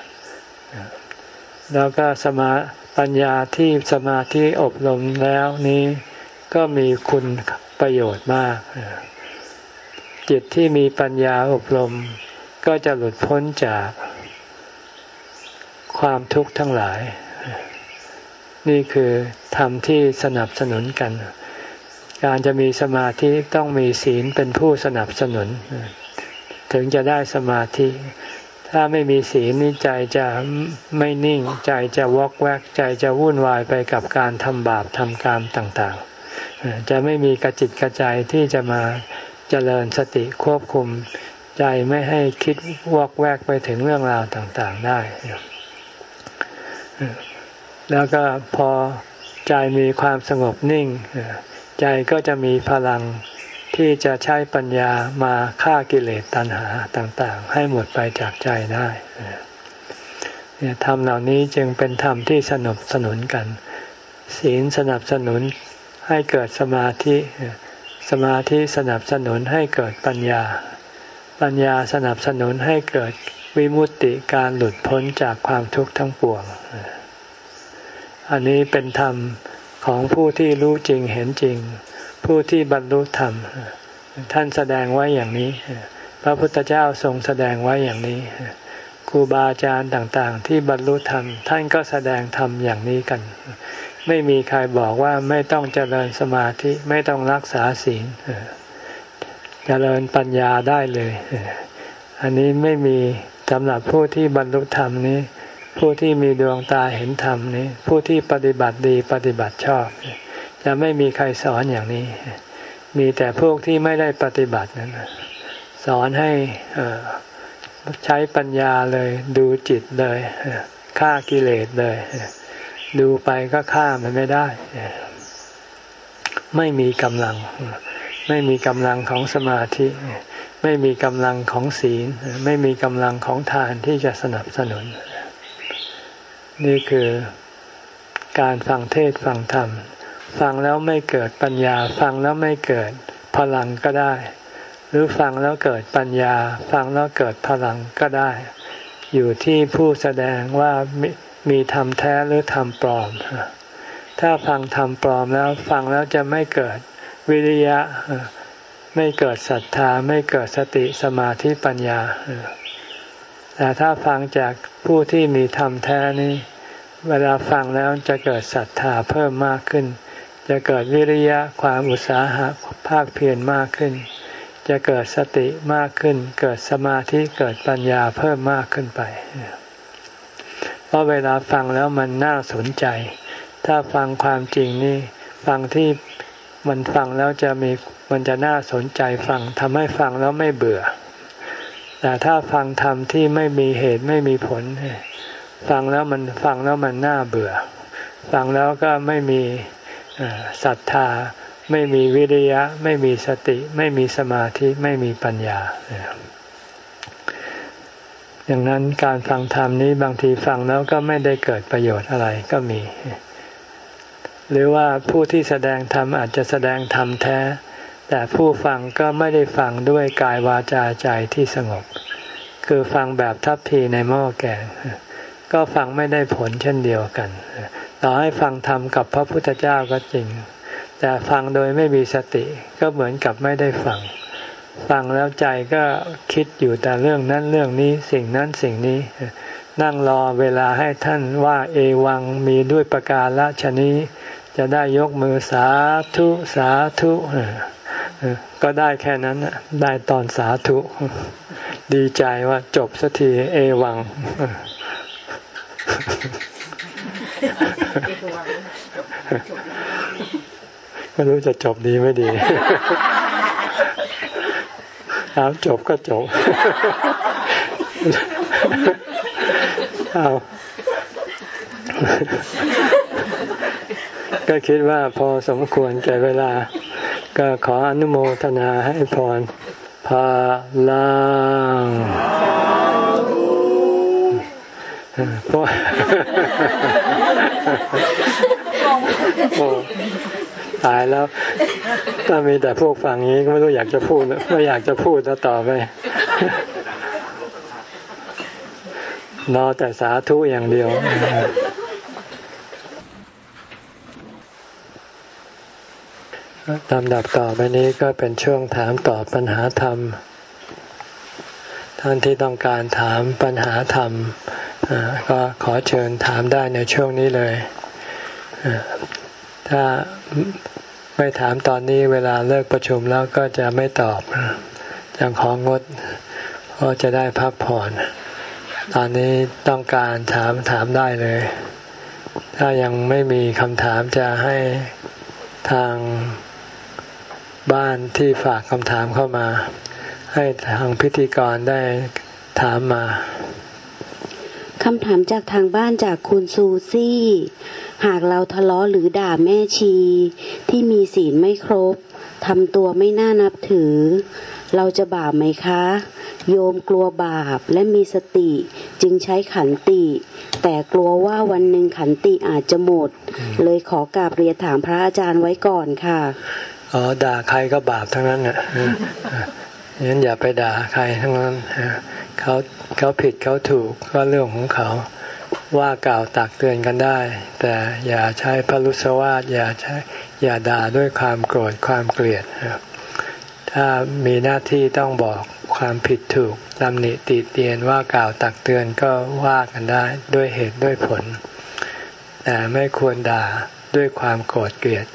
Speaker 1: แล้วก็สมาปัญญาที่สมาธิอบรมแล้วนี้ก็มีคุณประโยชน์มากจิตที่มีปัญญาอบรมก็จะหลุดพ้นจากความทุกข์ทั้งหลายนี่คือธรรมที่สนับสนุนกันการจะมีสมาธิต้องมีศีลเป็นผู้สนับสนุนถึงจะได้สมาธิถ้าไม่มีศีลนี่ใจจะไม่นิ่งใจจะวอกแวกใจจะวุ่นวายไปกับการทำบาปทำกรรมต่างๆจะไม่มีกระจิตกระใจที่จะมาเจริญสติควบคุมใจไม่ให้คิดวอกแวกไปถึงเรื่องราวต่างๆได้แล้วก็พอใจมีความสงบนิ่งใจก็จะมีพลังที่จะใช้ปัญญามาฆ่ากิเลสตัณหาต่างๆให้หมดไปจากใจได้เนี่ยธรรมเหล่านี้จึงเป็นธรรมที่สนับสนุนกันศีลสนับสนุนให้เกิดสมาธิสมาธิสนับสนุนให้เกิดปัญญาปัญญาสนับสนุนให้เกิดวิมุตติการหลุดพ้นจากความทุกข์ทั้งปวงอันนี้เป็นธรรมของผู้ที่รู้จริงเห็นจริงผู้ที่บรรลุธรรมท่านแสดงไว้อย่างนี้พระพุทธเจ้าทรงแสดงไว้อย่างนี้ครูบาอาจารย์ต่างๆที่บรรลุธรรมท่านก็แสดงธรรมอย่างนี้กันไม่มีใครบอกว่าไม่ต้องเจริญสมาธิไม่ต้องรักษาศีลเจริญปัญญาได้เลยอันนี้ไม่มีสำหรับผู้ที่บรรลุธรรมนี้ผู้ที่มีดวงตาเห็นธรรมนี้ผู้ที่ปฏิบัติดีปฏิบัติชอบจะไม่มีใครสอนอย่างนี้มีแต่พวกที่ไม่ได้ปฏิบัตินั้นสอนให้ใช้ปัญญาเลยดูจิตเลยฆ่ากิเลสเลยดูไปก็ฆ่ามันไม่ได้ไม่มีกำลังไม่มีกำลังของสมาธิไม่มีกำลังของศีลไม่มีกำลังของทานที่จะสนับสนุนนี่คือการฟังเทศน์ฟังธรรมฟังแล้วไม่เกิดปัญญาฟังแล้วไม่เกิดพลังก็ได้หรือฟังแล้วเกิดปัญญาฟังแล้วเกิดพลังก็ได้อยู่ที่ผู้แสดงว่ามีมีธรรมแท้หรือธรรมปลอมถ้าฟังธรรมปลอมแล้วฟังแล้วจะไม่เกิดวิริยะไม่เกิดศรัทธาไม่เกิดสติสมาธิปัญญาแต่ถ้าฟังจากผู้ที่มีธรรมแท้นี้เวลาฟังแล้วจะเกิดศรัทธาเพิ่มมากขึ้นจะเกิดวิริยะความอุตสาหะภาคเพียรมากขึ้นจะเกิดสติมากขึ้นเกิดสมาธิเกิดปัญญาเพิ่มมากขึ้นไปเพราะเวลาฟังแล้วมันน่าสนใจถ้าฟังความจริงนี่ฟังที่มันฟังแล้วจะมีมันจะน่าสนใจฟังทำให้ฟังแล้วไม่เบื่อแต่ถ้าฟังธรรมที่ไม่มีเหตุไม่มีผลฟังแล้วมันฟังแล้วมันน่าเบื่อฟังแล้วก็ไม่มีศรัทธาไม่มีวิริยะไม่มีสติไม่มีสมาธิไม่มีปัญญาอย่างนั้นการฟังธรรมนี้บางทีฟังแล้วก็ไม่ได้เกิดประโยชน์อะไรก็มีหรือว่าผู้ที่แสดงธรรมอาจจะแสดงธรรมแท้แต่ผู้ฟังก็ไม่ได้ฟังด้วยกายวาจาใจที่สงบคือฟังแบบทัพพีในหม้อแกงก็ฟังไม่ได้ผลเช่นเดียวกันต่อให้ฟังธรรมกับพระพุทธเจ้าก็จริงแต่ฟังโดยไม่มีสติก็เหมือนกับไม่ได้ฟังฟังแล้วใจก็คิดอยู่แต่เรื่องนั้นเรื่องนี้สิ่งนั้นสิ่งนี้นั่งรอเวลาให้ท่านว่าเอวังมีด้วยประการฉนี้จะได้ยกมือสาธุสาธุก็ได้แค่นั้นได้ตอนสาธุดีใจว่าจบสักทีเอวังไม่รู้จะจบดีไม่ดีเอาจบก็จบเอาก็คิดว่าพอสมควรแก่เวลาก็ขออนุโมทนาให้พรพาลังพวกตายแล้วถ้ามีแต่พวกฝั่งนี้ก็ไม่รู้อยากจะพูดไม่อยากจะพูดแล้วต่อไปนอแต่สาธุอย่างเดียวลำดับต่อไปนี้ก็เป็นช่วงถามตอบปัญหาธรรมท่านที่ต้องการถามปัญหาธรรมก็ขอเชิญถามได้ในช่วงนี้เลยถ้าไม่ถามตอนนี้เวลาเลิกประชุมแล้วก็จะไม่ตอบจะของงดเพราะจะได้พักผ่อนตอนนี้ต้องการถามถามได้เลยถ้ายังไม่มีคำถามจะให้ทางบ้านที่ฝากคำถามเข้ามาให้ทางพิธีกรได้ถามมา
Speaker 2: คำถามจากทางบ้านจากคุณซูซี่หากเราทะเลาะหรือด่าแม่ชีที่มีศีลไม่ครบทำตัวไม่น่านับถือเราจะบาปไหมคะโยมกลัวบาปและมีสติจึงใช้ขันติแต่กลัวว่าวันหนึ่งขันติอาจจะหมดเลยขอกราบเรียนถามพระอาจารย์ไว้ก่อนค่ะ
Speaker 1: อ๋อด่าใครก็บาปทั้งนั้นน่ะงั้นอย่าไปด่าใครทั้งนั้นเขาเขาผิดเขาถูกก็เรื่องของเขาว่ากล่าวตักเตือนกันได้แต่อย่าใช้พรุสวาทอย่าใช้อย่าด่าด้วยความโกรธความเกลียดถ้ามีหน้าที่ต้องบอกความผิดถูกตำหนิติเตียนว่ากล่าวตักเตือนก็ว่ากันได้ด้วยเหตุด้วยผลแต่ไม่ควรด่าด้วยความโกรธเกลียด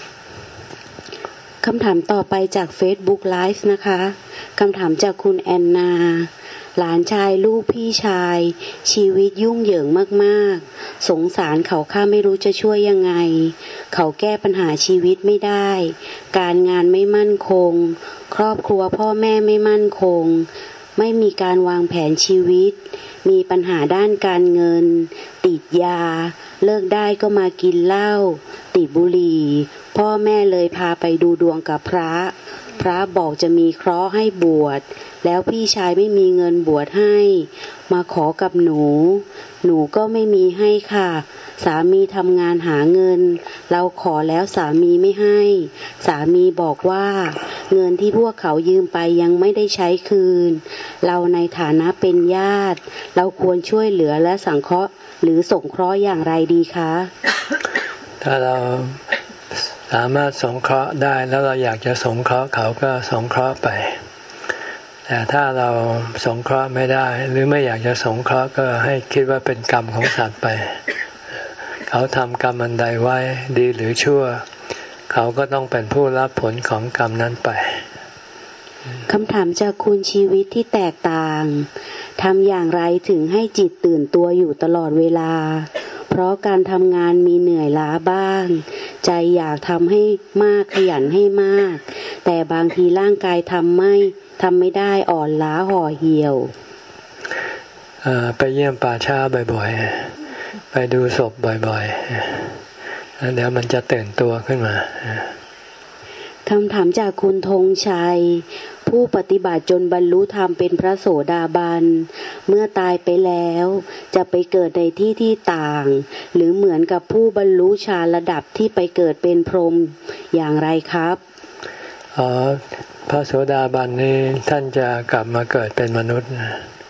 Speaker 2: คำถามต่อไปจาก Facebook Live นะคะคำถามจากคุณแอนนาหลานชายลูกพี่ชายชีวิตยุ่งเหยิงมากๆสงสารเขาข้าไม่รู้จะช่วยยังไงเขาแก้ปัญหาชีวิตไม่ได้การงานไม่มั่นคงครอบครัวพ่อแม่ไม่มั่นคงไม่มีการวางแผนชีวิตมีปัญหาด้านการเงินติดยาเลิกได้ก็มากินเหล้าติดบุหรี่พ่อแม่เลยพาไปดูดวงกับพระพระบอกจะมีเคราะห์ให้บวชแล้วพี่ชายไม่มีเงินบวชให้มาขอกับหนูหนูก็ไม่มีให้ค่ะสามีทำงานหาเงินเราขอแล้วสามีไม่ให้สามีบอกว่าเงินที่พวกเขายืมไปยังไม่ได้ใช้คืนเราในฐานะเป็นญาติเราควรช่วยเหลือและสังเคราะห์หรือสงเคราะห์อย่างไรดีคะ
Speaker 1: ถ้าเราสามารถสงเคราะห์ได้แล้วเราอยากจะสงเคราะห์เขาก็สงเคราะห์ไปแต่ถ้าเราสงเคราะห์ไม่ได้หรือไม่อยากจะสงเคราะห์ก็ให้คิดว่าเป็นกรรมของสัตว์ไปเขาทำกรรมอันใดไว้ดีหรือชั่วเขาก็ต้องเป็นผู้รับผลของกรรมนั้นไป
Speaker 2: คำถามจากคุณชีวิตที่แตกต่างทำอย่างไรถึงให้จิตตื่นตัวอยู่ตลอดเวลาเพราะการทำงานมีเหนื่อยล้าบ้างใจอยากทำให้มากขยันให้มากแต่บางทีร่างกายทำไม่ทำไม่ได้อ่อนล้าห่อเหี่ยว
Speaker 1: ไปเยี่ยมป่าช้าบ่อยๆไปดูศพบ่อยๆแล้วเดี๋ยวมันจะตื่นตัวขึ้นมา
Speaker 2: คำถามจากคุณธงชัยผู้ปฏิบัติจนบรรลุธรรมเป็นพระโสดาบันเมื่อตายไปแล้วจะไปเกิดในที่ที่ต่างหรือเหมือนกับผู้บรรลุฌานระดับที่ไปเกิดเป็นพรหมอย่างไรครับ
Speaker 1: อ๋อพระโสดาบันนี้ท่านจะกลับมาเกิดเป็นมนุษย์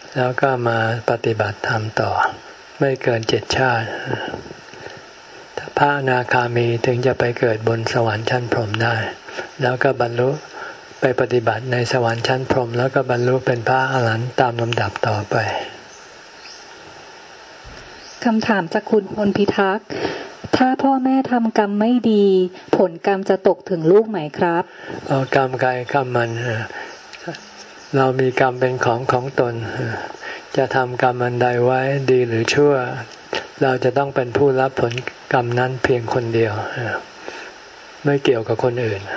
Speaker 1: แล้วก็มาปฏิบัติธรรมต่อไม่เกินเจ็ดชาติพระอนาคามีถึงจะไปเกิดบนสวรรค์ชั้นพรหมได้แล้วก็บรรลุไปปฏิบัติในสวรรค์ชั้นพรหมแล้วก็บรรลุเป็นพระอรหันต์ตามลำดับต่อไป
Speaker 3: คำถามจากคุณพลพิทักษ์ถ้าพ่อแม่ทำกรรมไม่ดีผลกรรมจะตกถึงลูกไหมครับ
Speaker 1: เอากรรมใครกรรมมันเรามีกรรมเป็นของของตนจะทำกรรมอันใดไว้ดีหรือชั่วเราจะต้องเป็นผู้รับผลกรรมนั้นเพียงคนเดียวไม่เกี่ยวกับคนอื่น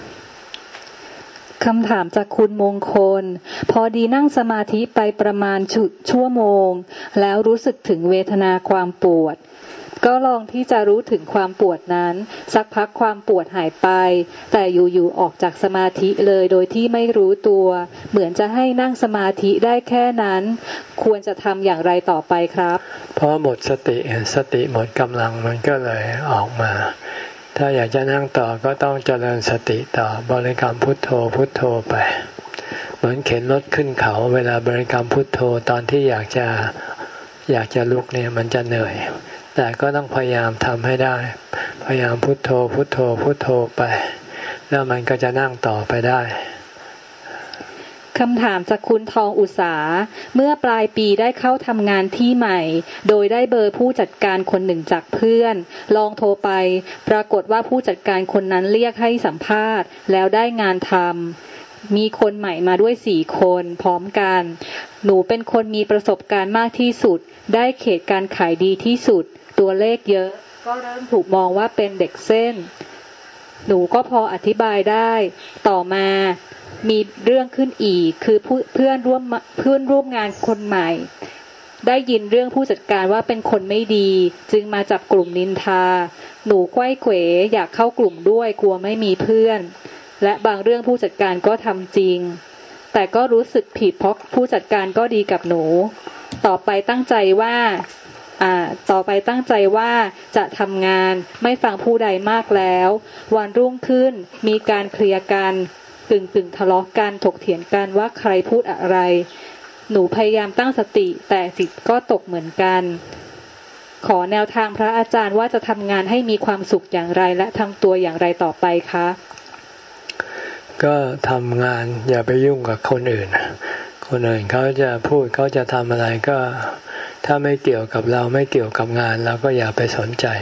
Speaker 3: คำถามจากคุณมงคลพอดีนั่งสมาธิไปประมาณชั่วโมงแล้วรู้สึกถึงเวทนาความปวดก็ลองที่จะรู้ถึงความปวดนั้นสักพักความปวดหายไปแต่อยู่ๆออกจากสมาธิเลยโดยที่ไม่รู้ตัวเหมือนจะให้นั่งสมาธิได้แค่นั้นควรจะทำอย่างไรต่อไปครับ
Speaker 1: เพราะหมดสติสติหมดกำลังมันก็เลยออกมาถ้าอยากจะนั่งต่อก็ต้องเจริญสติต่อบริกรรมพุทโธพุทโธไปเหมือนเข็นรถขึ้นเขาเวลาบริกรรมพุทโธตอนที่อยากจะอยากจะลุกเนี่ยมันจะเหนื่อยแต่ก็ต้องพยายามทำให้ได้พยายามพุทโธพุทโธพุทโธไปแล้วมันก็จะนั่งต่อไปได้
Speaker 3: คำถามจากคุณทองอุษาเมื่อปลายปีได้เข้าทำงานที่ใหม่โดยได้เบอร์ผู้จัดการคนหนึ่งจากเพื่อนลองโทรไปปรากฏว่าผู้จัดการคนนั้นเรียกให้สัมภาษณ์แล้วได้งานทำมีคนใหม่มาด้วยสี่คนพร้อมกันหนูเป็นคนมีประสบการณ์มากที่สุดได้เขตการขายดีที่สุดตัวเลขเยอะก็เริ่มถูกมองว่าเป็นเด็กเส้นหนูก็พออธิบายได้ต่อมามีเรื่องขึ้นอีกคือเพื่อนร่วมเพื่อนร่วมงานคนใหม่ได้ยินเรื่องผู้จัดการว่าเป็นคนไม่ดีจึงมาจับกลุ่มนินทาหนูไขว้เขวอยากเข้ากลุ่มด้วยกลัวไม่มีเพื่อนและบางเรื่องผู้จัดการก็ทำจริงแต่ก็รู้สึกผิดเพราะผู้จัดการก็ดีกับหนูต่อไปตั้งใจว่าอ่าต่อไปตั้งใจว่าจะทำงานไม่ฟังผู้ใดมากแล้ววันรุ่งขึ้นมีการเคลียร์กันกึ่งกึ่งทะเลาะกันถกเถียงกันว่าใครพูดอะไรหนูพยายามตั้งสติแต่จิตก็ตกเหมือนกันขอแนวทางพระอาจารย์ว่าจะทำงานให้มีความสุขอย่างไรและทำตัวอย่างไรต่อไปคะ
Speaker 1: ก็ทำงานอย่าไปยุ่งกับคนอื่นคนอื่นเขาจะพูดเขาจะทำอะไรก็ถ้าไม่เกี่ยวกับเราไม่เกี่ยวกับงานเราก็อย่าไปสนใจ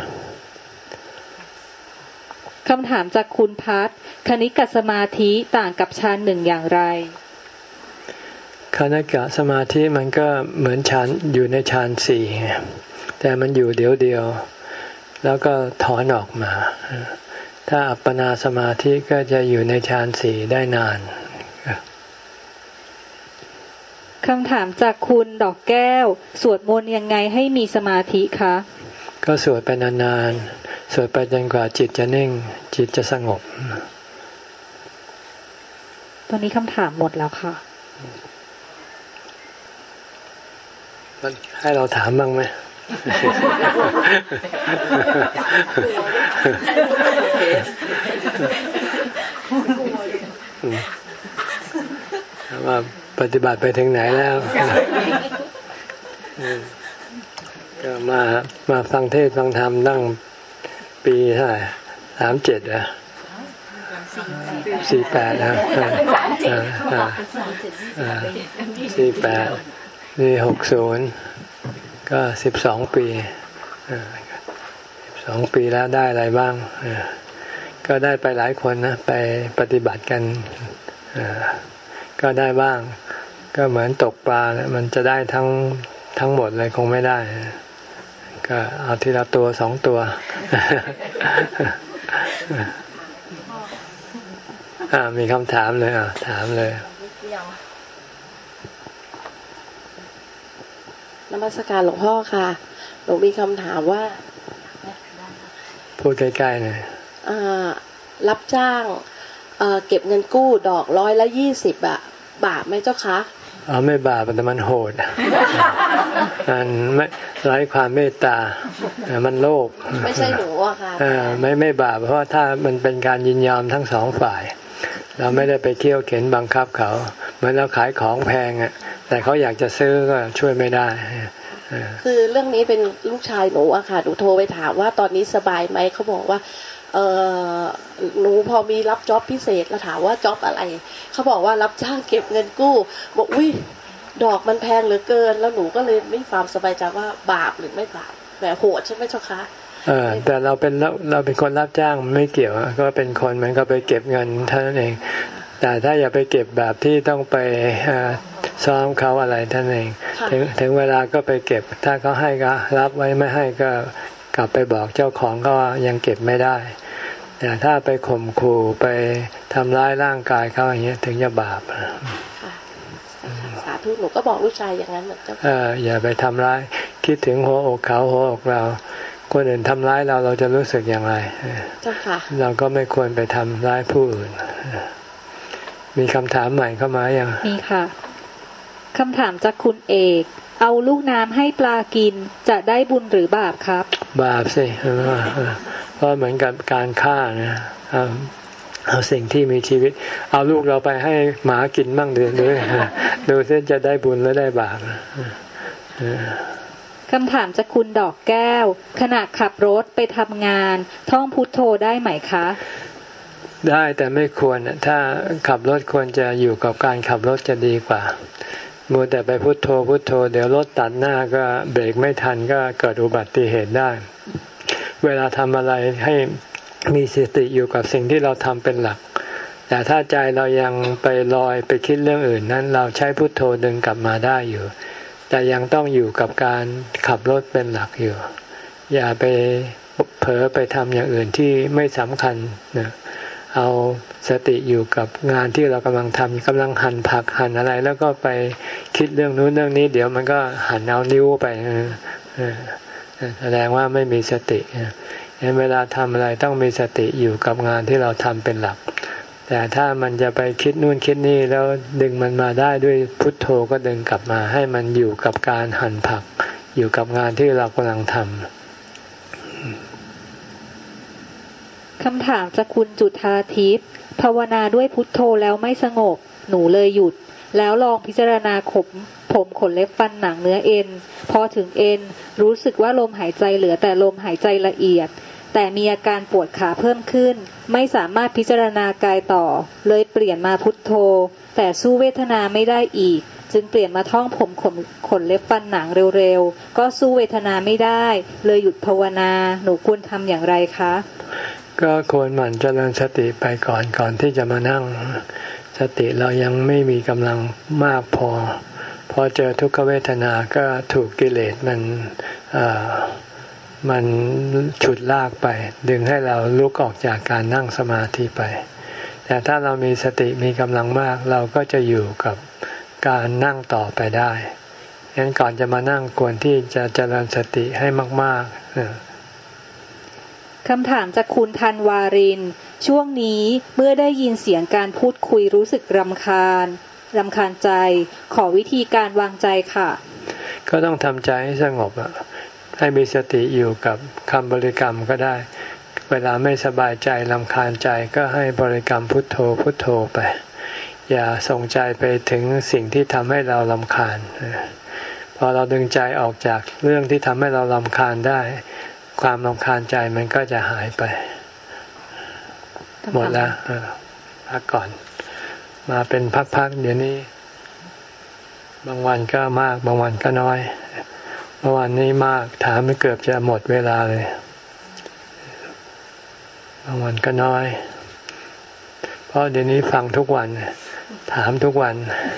Speaker 3: คำถามจากคุณพัฒน์คณิกสมาธิต่างกับฌานหนึ่งอย่างไร
Speaker 1: คณิกสมาธิมันก็เหมือนฌานอยู่ในฌานสี่แต่มันอยู่เดียวเดียวแล้วก็ถอนออกมาถ้าอัปปนาสมาธิก็จะอยู่ในฌานสี่ได้นาน
Speaker 3: คำถามจากคุณดอกแก้วสวดมนต์ยังไงให้มีสมาธิคะ
Speaker 1: ก็สวดไปนานๆสวดไปจนกว่าจิตจะนิ่งจิตจะสงบ
Speaker 3: ตอนนี้คำถามหมดแล้วค่ะ
Speaker 1: ให้เราถามบ้างไหมว่าปฏิบัติไปถึงไหนแล้วก็มามาฟังเทศน์ฟังธรรมตั้งปีเท่าไหร่สามเจ็ดอ่ะสี่แปดนะสี่แปดนี่หกศูนย์ก็สิบสองปีสองปีแล้วได้อะไรบ้างก็ได้ไปหลายคนนะไปปฏิบัติกันก็ได้บ้างก็เหมือนตกปลานะมันจะได้ทั้งทั้งหมดเลยคงไม่ได้ก็เอาทีละตัวสองตัวอ่ามีคำถามเลยอ่ะถามเลย
Speaker 4: นมัสการหลวงพ่อค่ะหลวงมีคำถามว่า
Speaker 1: พูดใกล้ๆหน่อย
Speaker 4: รับจ้างเก็บเงินกู้ดอกร้อยละยี่สิบอะบาปไหมเจ้าคะ
Speaker 1: อ๋อไม่บาปแต่มันโหดมันไม่ไร้ความเมตตามันโลภ
Speaker 4: ไม่ใช่หนูอะค่ะ
Speaker 1: อ่าไม่ไม่บาปเพราะว่าถ้ามันเป็นการยินยอมทั้งสองฝ่ายเราไม่ได้ไปเที่ยวเข็นบังคับเขาเหมือนเราขายของแพงอ่ะแต่เขาอยากจะซื้อก็ช่วยไม่ได้
Speaker 4: คือเรื่องนี้เป็นลูกชายหนูอะค่ะหนูโทรไปถามว่าตอนนี้สบายไหมเขาบอกว่าเออหนูพอมีรับจ็อบพิเศษแล้วถามว่าจ็อบอะไรเขาบอกว่ารับจ้างเก็บเงินกู้บอกอุ้ยดอกมันแพงเหลือเกินแล้วหนูก็เลยไม่ความสบายใจว่าบาปหรือไม่บาปแบบโหดใช่ไหมเจ้าคะ
Speaker 1: เออแต่เราเป็นเราเป็นคนรับจ้างมันไม่เกี่ยวก็เป็นคนมันก็ไปเก็บเงินเท่านั้นเองแต่ถ้าอย่าไปเก็บแบบที่ต้องไปซ้อมเขาอะไรท่านเองถึงถึงเวลาก็ไปเก็บถ้าเขาให้ก็รับไว้ไม่ให้ก็กลับไปบอกเจ้าของก็ยังเก็บไม่ได้แต่ถ้าไปข่มขู่ไปทำร้ายร่างกายเขาอย่างเงี้ยถึงจะบาป
Speaker 4: สาธุหนูก็บอกลูกชายอย่างนั้นเหมือนกัน
Speaker 1: เอออย่าไปทำร้ายคิดถึงหัวอกเขาหัวอกเราคนอื่นทำร้ายเราเราจะรู้สึกอย่างไร
Speaker 4: เจ้าค่ะ
Speaker 1: เราก็ไม่ควรไปทำร้ายผู้อื่นมีคำถามใหม่เข้ามาอย่าง
Speaker 3: มีค่ะคำถามจากคุณเอกเอาลูกน้ำให้ปลากินจะได้บุญหรือบาปครับ
Speaker 1: บาปสิเพราะเหมือนกับการฆ่านะเอาสิ่งที่มีชีวิตเอาลูกเราไปให้หมากินบ้างดูดูดูซิจะได้บุญหรือได้บาป
Speaker 3: คำถามจากคุณดอกแก้วขณะขับรถไปทำงานท่องพุทโธได้ไหมคะ
Speaker 1: ได้แต่ไม่ควรถ้าขับรถควรจะอยู่กับการขับรถจะดีกว่ามัวแต่ไปพุทโธพุทโธเดี๋ยวรถตัดหน้าก็เบรกไม่ทันก็เกิดอุบัติเหตุได้เวลาทำอะไรให้มีสติอยู่กับสิ่งที่เราทำเป็นหลักแต่ถ้าใจเรายังไปลอยไปคิดเรื่องอื่นนั้นเราใช้พุทโธดึงกลับมาได้อยู่แต่ยังต้องอยู่กับการขับรถเป็นหลักอยู่อย่าไปเผลอไปทำอย่างอื่นที่ไม่สำคัญนะเอาสติอยู่กับงานที่เรากำลังทำกำลังหั่นผักหั่นอะไรแล้วก็ไปคิดเรื่องนู้นเรื่องนี้เดี๋ยวมันก็หั่นเอานิ้วไปแสดงว่าไม่มีสติเวลาทำอะไรต้องมีสติอยู่กับงานที่เราทำเป็นหลักแต่ถ้ามันจะไปคิดนู่นคิดนี่แล้วดึงมันมาได้ด้วยพุทโธก็ดึงกลับมาให้มันอยู่กับการหั่นผักอยู่กับงานที่เรากำลังทำ
Speaker 3: คำถามจากคุณจุฑาทิพย์ภาวนาด้วยพุทโธแล้วไม่สงบหนูเลยหยุดแล้วลองพิจารณาขมผมขนเล็บฟันหนังเนื้อเอ็นพอถึงเอ็นรู้สึกว่าลมหายใจเหลือแต่ลมหายใจละเอียดแต่มีอาการปวดขาเพิ่มขึ้นไม่สามารถพิจารณากายต่อเลยเปลี่ยนมาพุทโธแต่สู้เวทนาไม่ได้อีกจึงเปลี่ยนมาท่องผมขนขนเล็บฟันหนังเร็วๆก็สู้เวทนาไม่ได้เลยหยุดภาวนาหนูควรทำอย่างไรคะ
Speaker 1: ก็ควรหมั่นเจริญสติไปก่อนก่อนที่จะมานั่งสติเรายังไม่มีกำลังมากพอพอเจอทุกขเวทนาก็ถูกกิเลสมันเอ่อมันฉุดลากไปดึงให้เราลุกออกจากการนั่งสมาธิไปแต่ถ้าเรามีสติมีกำลังมากเราก็จะอยู่กับการนั่งต่อไปได้ฉะนั้นก่อนจะมานั่งควรที่จะเจริญสติให้มากๆ
Speaker 3: คำถามจากคุณธันวารินช่วงนี้เมื่อได้ยินเสียงการพูดคุยรู้สึกรำคาญรำคาญใจขอวิธีการวางใจค่ะ
Speaker 1: ก็ต้องทำใจให้สงบอ่ะให้มีสติอยู่กับคำบริกรรมก็ได้เวลาไม่สบายใจรำคาญใจก็ให้บริกรรมพุทโธพุทโธไปอย่าส่งใจไปถึงสิ่งที่ทำให้เรารำคาญพอเราดึงใจออกจากเรื่องที่ทำให้เรารำคาญได้ความรำคาญใจมันก็จะหายไปหมดแล้วพักก่อนมาเป็นพักๆเดี๋ยวนี้บางวันก็มากบางวันก็น้อยเมื่อวานนี้มากถามไม่เกือบจะหมดเวลาเลยบางวันก็น้อยเพราะเดี๋ยวนี้ฟังทุกวันถามทุกวัน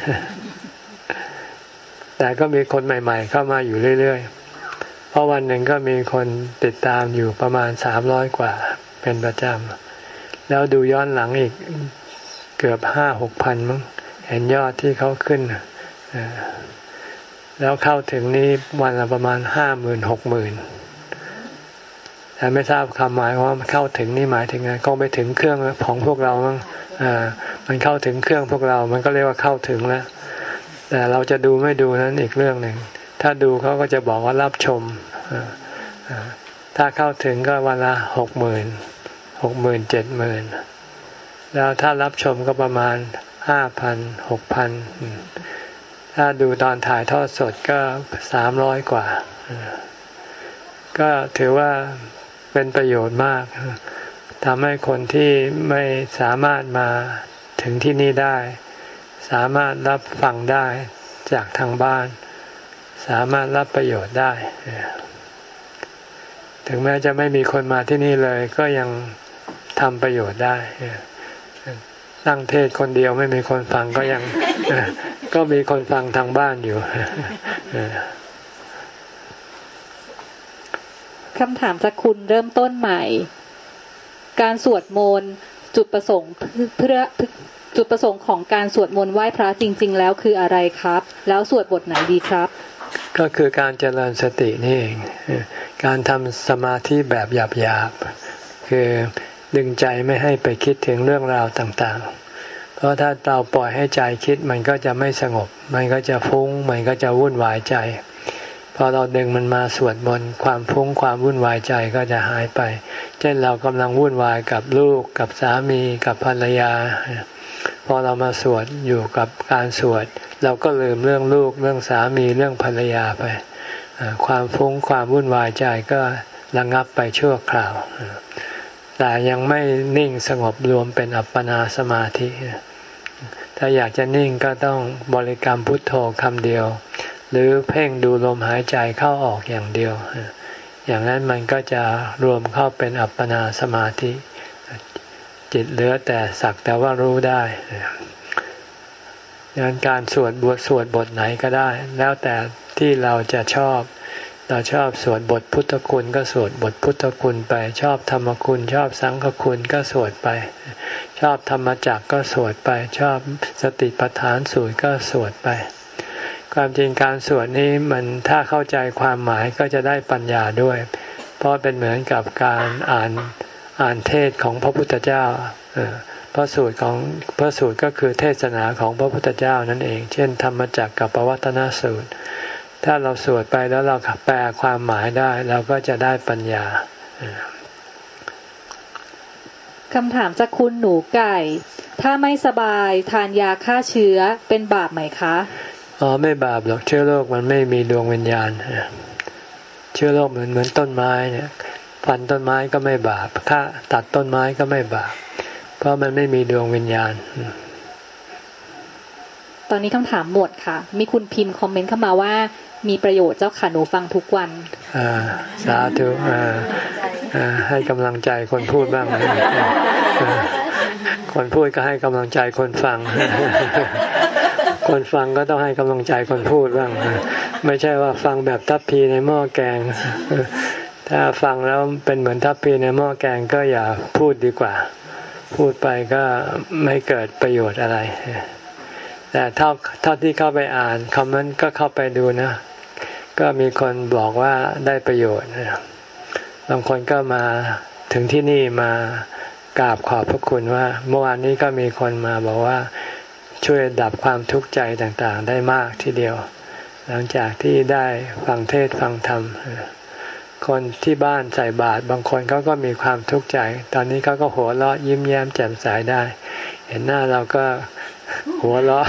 Speaker 1: แต่ก็มีคนใหม่ๆเข้ามาอยู่เรื่อยๆเพราะวันหนึ่งก็มีคนติดตามอยู่ประมาณสามร้อยกว่าเป็นประจำแล้วดูย้อนหลังอีกเกือบห้าหกพันมั้งเห็นยอดที่เขาขึ้นแล้วเข้าถึงนี้วันละประมาณห้าหมื่นหกหมื่นแต่ไม่ทราบคำหมายว่าเข้าถึงนี่หมายถึงไงก็ไปถึงเครื่องของพวกเรามั้งอ่ามันเข้าถึงเครื่องพวกเรามันก็เรียกว่าเข้าถึงแล้วแต่เราจะดูไม่ดูนั้นอีกเรื่องหนึ่งถ้าดูเขาก็จะบอกว่ารับชมถ้าเข้าถึงก็วันละหกหมื่นหกหมื่นเจ็ดหมื่นแล้วถ้ารับชมก็ประมาณห้าพันหกพันถ้าดูตอนถ่ายทอดสดก็สามร้อยกว่าก็ถือว่าเป็นประโยชน์มากทำให้คนที่ไม่สามารถมาถึงที่นี่ได้สามารถรับฟังได้จากทางบ้านสามารถรับประโยชน์ได้ถึงแม้จะไม่มีคนมาที่นี่เลยก็ยังทำประโยชน์ได้นั่งเทศคนเดียวไม่มีคนฟังก็ยังก็มีคนฟังทางบ้านอยู่
Speaker 3: คำถามจากคุณเริ่มต้นใหม่การสวดมนต์จุดประสงค์เพื่อจุดประสงค์ของการสวดมนต์ไหว้พระจริงๆแล้วคืออะไรครับแล้วสวดบทไหนดีครับ
Speaker 1: ก็คือการเจริญสตินี่เองการทำสมาธิแบบหยาบๆคือดึงใจไม่ให้ไปคิดถึงเรื่องราวต่างๆเพราะถ้าเราปล่อยให้ใจคิดมันก็จะไม่สงบมันก็จะฟุ้งมันก็จะวุ่นวายใจพอเราดึงมันมาสวดมนต์ความฟุ้งความวุ่นวายใจก็จะหายไปเช่นเรากำลังวุ่นวายกับลูกกับสามีกับภรรยาพอเรามาสวดอยู่กับการสวดเราก็ลืมเรื่องลูกเรื่องสามีเรื่องภรรยาไปความฟุ้งความวุ่นวายใจก็ระงับไปชั่วคราวแต่ยังไม่นิ่งสงบรวมเป็นอัปปนาสมาธิถ้าอยากจะนิ่งก็ต้องบริกรรมพุทโธคำเดียวหรือเพ่งดูลมหายใจเข้าออกอย่างเดียวอย่างนั้นมันก็จะรวมเข้าเป็นอัปปนาสมาธิจิตเหลือแต่สักแต่ว่ารู้ได้ดังนั้นการสวดบทสวดบทไหนก็ได้แล้วแต่ที่เราจะชอบเราชอบสวดบทพุทธคุณก็สวดบทพุทธคุณไปชอบธรรมคุณชอบสังฆคุณก็สวดไปชอบธรรมจักรก็สวดไปชอบสติปัฏฐานสูตรก็สวดไปความจริงการสวดนี้มันถ้าเข้าใจความหมายก็จะได้ปัญญาด้วยเพราะเป็นเหมือนกับการอ่านอ่านเทศของพระพุทธเจ้าพระสูตรของพระสูตรก็คือเทศนาของพระพุทธเจ้านั่นเองเช่นธรรมจักรกับปวัตตนสูตรถ้าเราสวดไปแล้วเราแปลความหมายได้เราก็จะได้ปัญญา
Speaker 3: คำถามจากคุณหนูไก่ถ้าไม่สบายทานยาฆ่าเชื้อเป็นบาปไหมคะ
Speaker 1: อ๋อไม่บาปหรอกเชื้อโรคมันไม่มีดวงวิญญาณเชื้อโรคเหมือนเหมือนต้นไม้เนี่ยฟันต้นไม้ก็ไม่บาปฆ่าตัดต้นไม้ก็ไม่บาปเพราะมันไม่มีดวงวิญญาณ
Speaker 3: ตอนนี้คำถามหมดค่ะมีคุณพิมพ์คอมเมนต์เข้ามาว่ามีประโยชน์เจ้าค่ะหนูฟังทุกวัน
Speaker 1: อ่าสาธุอ่าอ่าให้กำลังใจคนพูดบ้างคนพูดก็ให้กำลังใจคนฟังคนฟังก็ต้องให้กำลังใจคนพูดบ้างไม่ใช่ว่าฟังแบบทัพพีในหม้อแกงถ้าฟังแล้วเป็นเหมือนทัพพีในหม้อแกงก็อย่าพูดดีกว่าพูดไปก็ไม่เกิดประโยชน์อะไรแต่เท่าเท่าที่เข้าไปอ่านคอมเมนต์ก็เข้าไปดูนะก็มีคนบอกว่าได้ประโยชน์บางคนก็มาถึงที่นี่มากราบขอบพระคุณว่าเมื่อวานนี้ก็มีคนมาบอกว่าช่วยดับความทุกข์ใจต่างๆได้มากทีเดียวหลังจากที่ได้ฟังเทศฟังธรรมคนที่บ้านใส่บาตรบางคนเขาก็มีความทุกข์ใจตอนนี้เขาก็หัวเราะยิ้มแย้มแจ่มใสได้เห็นหน้าเราก็หัวเราะ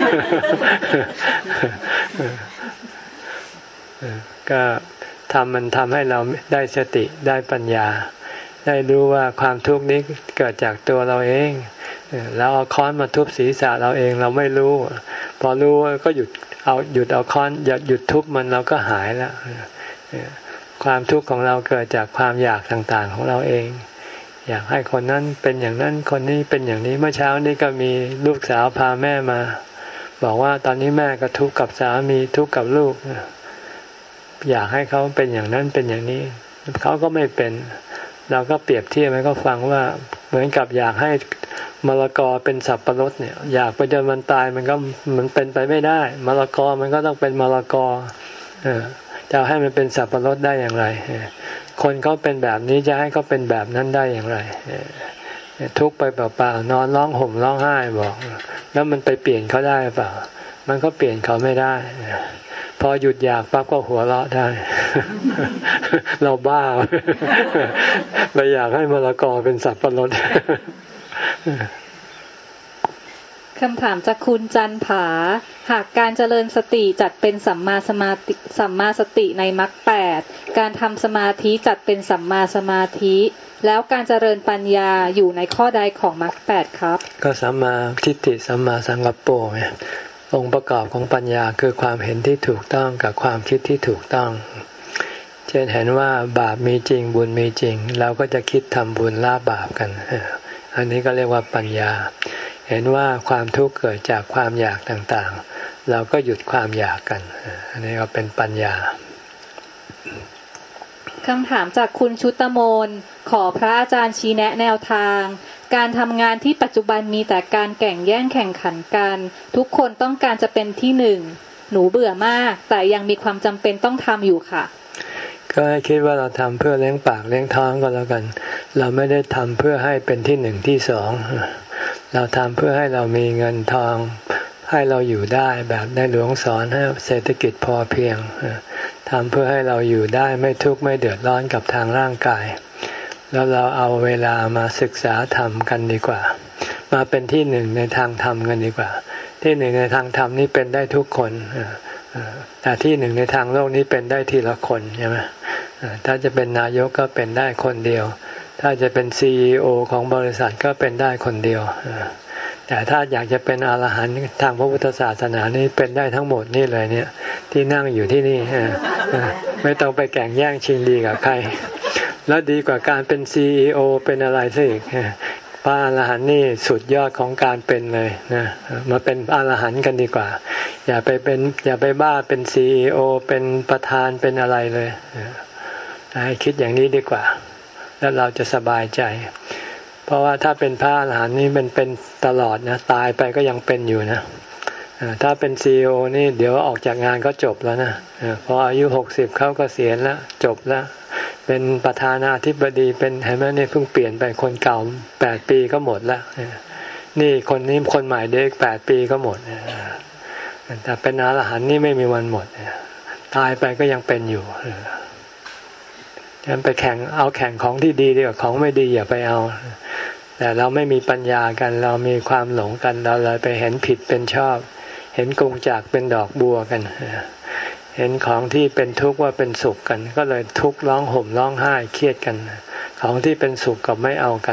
Speaker 1: ก็ทำมันทำให้เราได้สติได้ปัญญาได้รู้ว่าความทุกข์นี้เกิดจากตัวเราเองเราเอาค้อนมาทุบศีรษะเราเองเราไม่รู้พอรู้ก็หยุดเอาหยุดเอาค้อนหยุดหยุดทุบมันเราก็หายแล้วความทุกข์ของเราเกิดจากความอยากต่างๆของเราเองอยากให้คนนั้นเป็นอย่างนั้นคนนี้เป็นอย่างนี้เมื่อเช้านี้ก็มีลูกสาวพาแม่มาบอกว่าตอนนี้แม่ก็ทุกข์กับสามีทุกข์กับลูกอยากให้เขาเป็นอย่างนั้นเป็นอย่างนี้เขาก็ไม่เป็นเราก็เปรียบเทียบให้เขาฟังว่าเหมือนกับอยากให้มะละกอเป็นสับปะรดเนี่ยอยากไปจนมันตายมันก็มันเป็นไปไม่ได้มะละกอมันก็ต้องเป็นมะละกอเออจะให้มันเป็นสับปะรดได้อย่างไรคนเขาเป็นแบบนี้จะให้เขาเป็นแบบนั้นได้อย่างไรทุกข์ไปเปล่าๆนอนร้องห่มร้องไห้บอกแล้วมันไปเปลี่ยนเขาได้เปล่ามันก็เปลี่ยนเขาไม่ได้พอหยุดอยากปั๊บก็หัวเราะได้เราบ้าไปอยากให้มะละกอเป็นสับปะรด
Speaker 3: คำถามจากคุณจันผาหากการเจริญสติจัดเป็นสัมมาสมาธิสัมมาสติในมรรคแปดการทำสมาธิจัดเป็นสัมมาสมาธิแล้วการเจริญปัญญาอยู่ในข้อใดของมรรคแปดครับ
Speaker 1: ก็สัมมาทิฏฐิสัมมาสังกัปโปไงองค์ประกอบของปัญญาคือความเห็นที่ถูกต้องกับความคิดที่ถูกต้องเช่นเห็นว่าบาปมีจริงบุญมีจริงเราก็จะคิดทำบุญละบาปกันอันนี้ก็เรียกว่าปัญญาเห็นว่าความทุกข์เกิดจากความอยากต่างๆเราก็หยุดความอยากกันอันนี้ก็เป็นปัญญา
Speaker 3: คำถามจากคุณชุตโมนขอพระอาจารย์ชี้แนะแนวทางการทำงานที่ปัจจุบันมีแต่การแข่งแย่งแข่งขันกันทุกคนต้องการจะเป็นที่หนึ่งหนูเบื่อมากแต่ยังมีความจำเป็นต้องทำอยู่ค่ะ
Speaker 1: ก็ให้คิดว่าเราทำเพื่อเลี้ยงปากเลี้ยงท้องก็แล้วกันเราไม่ได้ทำเพื่อให้เป็นที่หนึ่งที่สองเราทำเพื่อให้เรามีเงินทองให้เราอยู่ได้แบบในหลวงสอนให้เศรษฐกิจพอเพียงทำเพื่อให้เราอยู่ได้ไม่ทุกข์ไม่เดือดร้อนกับทางร่างกายแล้วเราเอาเวลามาศึกษาธรรมกันดีกว่ามาเป็นที่หนึ่งในทางธรรมกันดีกว่าที่หนึ่งในทางธรรมนี่เป็นได้ทุกคนแต่ที่หนึ่งในทางโลกนี้เป็นได้ทีละคนใช่ไหมถ้าจะเป็นนายกก็เป็นได้คนเดียวถ้าจะเป็น ซี อี โอ ของบริษัทก็เป็นได้คนเดียวแต่ถ้าอยากจะเป็นอรหันต์ทางพระพุทธศาสนานี่เป็นได้ทั้งหมดนี่เลยเนี่ยที่นั่งอยู่ที่นี่ไม่ต้องไปแข่งแย่งชิงดีกับใครแล้วดีกว่าการเป็น ซี อี โอ เป็นอะไรซะอีกพระอรหันต์นี่สุดยอดของการเป็นเลยนะมาเป็นอรหันต์กันดีกว่าอย่าไปเป็นอย่าไปบ้าเป็น ซี อี โอ เป็นประธานเป็นอะไรเลยให้คิดอย่างนี้ดีกว่าแล้วเราจะสบายใจเพราะว่าถ้าเป็นพระอรหันต์นี่มันเป็นตลอดนะตายไปก็ยังเป็นอยู่นะถ้าเป็น ซี อี โอ นี่เดี๋ยวออกจากงานก็จบแล้วนะพออายุหกสิบเขาก็เกษียณแล้วจบแล้วเป็นประธานาธิบดีเป็นเห็นไหมนี่เพิ่งเปลี่ยนไปคนเก่าแปดปีก็หมดแล้วนี่คนนี้คนใหม่เด็กแปดปีก็หมดแต่เป็นอรหันต์นี่ไม่มีวันหมดตายไปก็ยังเป็นอยู่ฉะนั้นไปแข่งเอาแข่งของที่ดีดีกว่าของไม่ดีอย่าไปเอาแต่เราไม่มีปัญญากันเรามีความหลงกันเราเลยไปเห็นผิดเป็นชอบเห็นกงจากเป็นดอกบัวกันเห็นของที่เป็นทุกข์ว่าเป็นสุขกันก็เลยทุกข์ร้องห่มร้องไห้เครียดกันของที่เป็นสุขก็ไม่เอากัน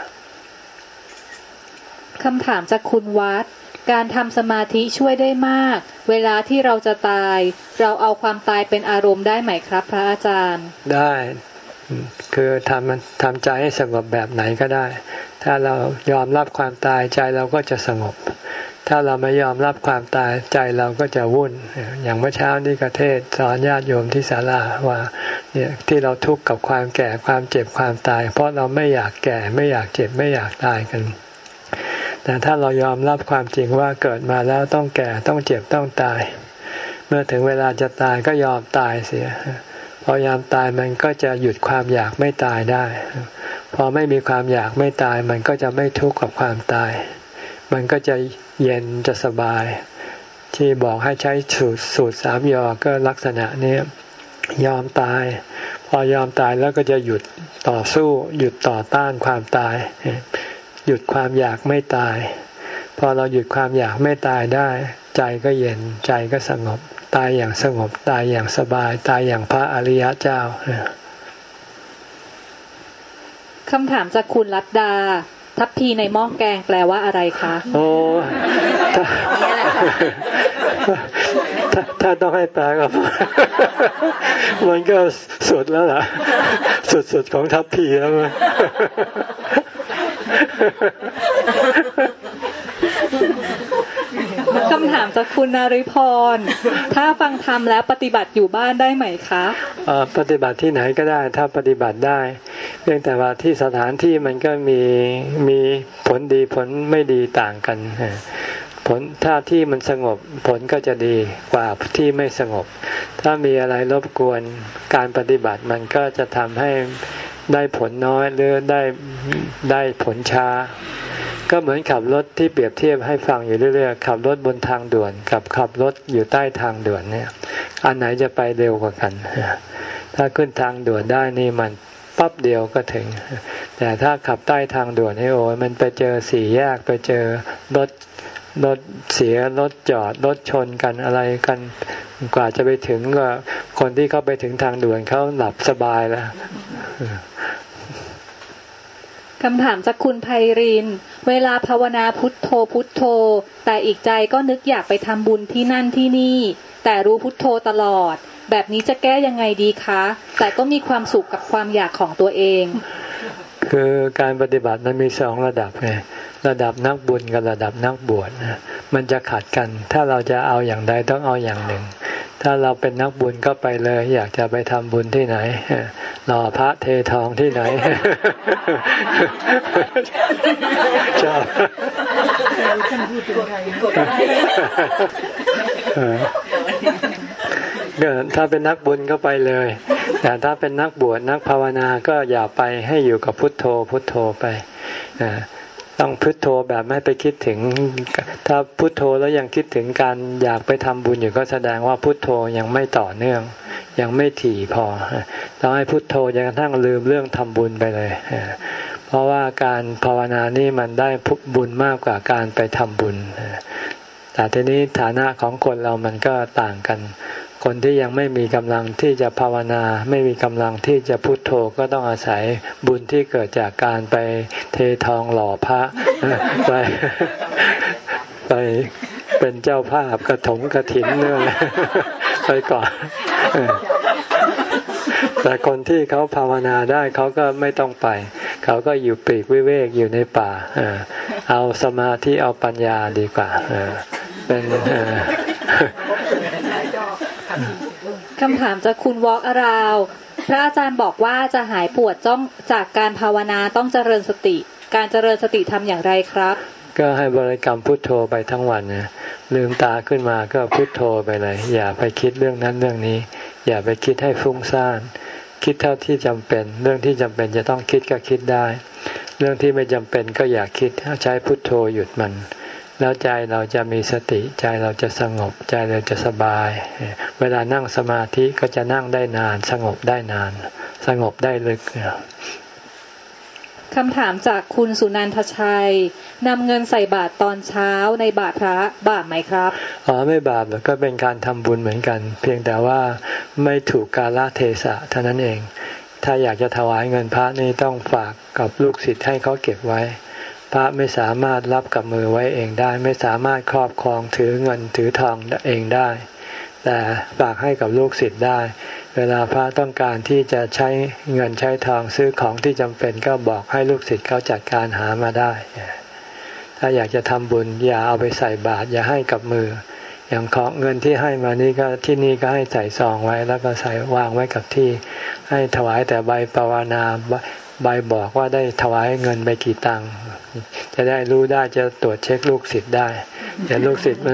Speaker 3: คำถามจากคุณวัดการทำสมาธิช่วยได้มากเวลาที่เราจะตายเราเอาความตายเป็นอารมณ์ได้ไหมครับพระอาจารย์
Speaker 1: ได้คือทำทำใจให้สงบแบบไหนก็ได้ถ้าเรายอมรับความตายใจเราก็จะสงบถ้าเราไม่ยอมรับความตายใจเราก็จะวุ่นอย่างเมื่อเช้านี้ก็เทศสอนญาติโยมที่ศาลาว่าเนี่ยที่เราทุกข์กับความแก่ความเจ็บความตายเพราะเราไม่อยากแก่ไม่อยากเจ็บไม่อยากตายกันแต่ถ้าเรายอมรับความจริงว่าเกิดมาแล้วต้องแก่ต้องเจ็บต้องตายเมื่อถึงเวลาจะตายก็ยอมตายเสียพอยอมตายมันก็จะหยุดความอยากไม่ตายได้พอไม่มีความอยากไม่ตายมันก็จะไม่ทุกข์กับความตายมันก็จะเย็นจะสบายที่บอกให้ใช้สูตรสูตรสามยอก็ลักษณะนี้ยอมตายพอยอมตายแล้วก็จะหยุดต่อสู้หยุดต่อต้านความตายหยุดความอยากไม่ตายพอเราหยุดความอยากไม่ตายได้ใจก็เย็นใจก็สงบตายอย่างสงบตายอย่างสบายตายอย่างพระอริยเจ้า
Speaker 3: คำถามจากคุณรัตดาทัพพีในหม้อแกงแปลว่าอะไรคะ
Speaker 1: โอ้ถ้าถ้าถ้าต้องให้แปลก็มันก็สุดแล้วล่ะสุดๆของทัพพีแล้วมั้ย
Speaker 3: คำถามจากคุณนฤพรถ้าฟังธรรมแล้วปฏิบัติอยู่บ้านได้ไหมคะ
Speaker 1: อ่าปฏิบัติที่ไหนก็ได้ถ้าปฏิบัติได้เพียงแต่ว่าที่สถานที่มันก็มีมีผลดีผลไม่ดีต่างกันผลถ้าที่มันสงบผลก็จะดีกว่าที่ไม่สงบถ้ามีอะไรรบกวนการปฏิบัติมันก็จะทำให้ได้ผลน้อยหรือได้ได้ผลช้าก็เหมือนขับรถที่เปรียบเทียบให้ฟังอยู่เรื่อยๆขับรถบนทางด่วนกับขับรถอยู่ใต้ทางด่วนเนี่ยอันไหนจะไปเร็วกว่ากันถ้าขึ้นทางด่วนได้นี่มันปั๊บเดียวก็ถึงแต่ถ้าขับใต้ทางด่วนนี่โอ้ยมันไปเจอสี่แยกไปเจอรถรถเสียรถจอดรถชนกันอะไรกันกว่าจะไปถึงก็คนที่เขาไปถึงทางด่วนเขาหลับสบายแล้ว
Speaker 3: คำถามจากคุณไพรินเวลาภาวนาพุทโธพุทโธแต่อีกใจก็นึกอยากไปทำบุญที่นั่นที่นี่แต่รู้พุทโธตลอดแบบนี้จะแก้ยังไงดีคะแต่ก็มีความสุขกับความอยากของตัวเอง
Speaker 1: คือการปฏิบัติมันมีสองระดับไงระดับนักบุญกับระดับนักบวชนะมันจะขัดกันถ้าเราจะเอาอย่างใดต้องเอาอย่างหนึ่งถ้าเราเป็นนักบุญก็ไปเลยอยากจะไปทำบุญที่ไหนหล่อพระเททองที่ไหนชอบถ้าเป็นนักบุญก็ไปเลยแต่ถ้าเป็นนักบวชนักภาวนาก็อย่าไปให้อยู่กับพุทโธพุทโธไปต้องพุทโธแบบไม่ไปคิดถึงถ้าพุทโธแล้วยังคิดถึงการอยากไปทำบุญอยู่ก็แสดงว่าพุทโธยังไม่ต่อเนื่องยังไม่ถี่พอต้องให้พุทโธจนกระทั่งลืมเรื่องทำบุญไปเลยเพราะว่าการภาวนานี่มันได้บุญมากกว่าการไปทำบุญแต่ทีนี้ฐานะของคนเรามันก็ต่างกันคนที่ยังไม่มีกำลังที่จะภาวนาไม่มีกำลังที่จะพุทโธก็ต้องอาศัยบุญที่เกิดจากการไปเททองหล่อพระไปไปเป็นเจ้าภาพกฐงกฐินเนี่ยไปก่อนแต่คนที่เขาภาวนาได้เขาก็ไม่ต้องไปเขาก็อยู่ปลีกวิเวกอยู่ในป่าเอาสมาธิเอาปัญญาดีกว่าเป็น
Speaker 3: คำถามจากคุณวอล์กอราวพระอาจารย์บอกว่าจะหายปวดจ้องจากการภาวนาต้องเจริญสติการเจริญสติทำอย่างไรครับ
Speaker 1: ก็ให้บริกรรมพุทโธไปทั้งวันนะลืมตาขึ้นมาก็พุทโธไปเลยอย่าไปคิดเรื่องนั้นเรื่องนี้อย่าไปคิดให้ฟุ้งซ่านคิดเท่าที่จำเป็นเรื่องที่จำเป็นจะต้องคิดก็คิดได้เรื่องที่ไม่จำเป็นก็อย่าคิดใช้พุทโธหยุดมันแล้วใจเราจะมีสติใจเราจะสงบใจเราจะสบายเวลานั่งสมาธิก็จะนั่งได้นานสงบได้นานสงบได้ลึก
Speaker 3: คำถามจากคุณสุนันทชัยนำเงินใส่บาตรตอนเช้าในบาตรพระบาปไหมครับ
Speaker 1: อ๋อไม่บาปหรอกก็เป็นการทำบุญเหมือนกันเพียงแต่ว่าไม่ถูกกาลเทศะเท่านั้นเองถ้าอยากจะถวายเงินพระนี่ต้องฝากกับลูกศิษย์ให้เขาเก็บไว้พระไม่สามารถรับกับมือไว้เองได้ไม่สามารถครอบครองถือเงินถือทองเองได้แต่ฝากให้กับลูกศิษย์ได้เวลาพระต้องการที่จะใช้เงินใช้ทองซื้อของที่จำเป็นก็บอกให้ลูกศิษย์เขาจัดการหามาได้ถ้าอยากจะทำบุญอย่าเอาไปใส่บาตรอย่าให้กับมืออย่างของเงินที่ให้มานี่ก็ที่นี่ก็ให้ใส่ซองไว้แล้วก็ใส่วางไว้กับที่ให้ถวายแต่ใบปวารณาใบบอกว่าได้ถวายเงินไปกี่ตังค์จะได้รู้ได้จะตรวจเช็คลูกศิษย์ได้แต่ลูกศิษย์มัน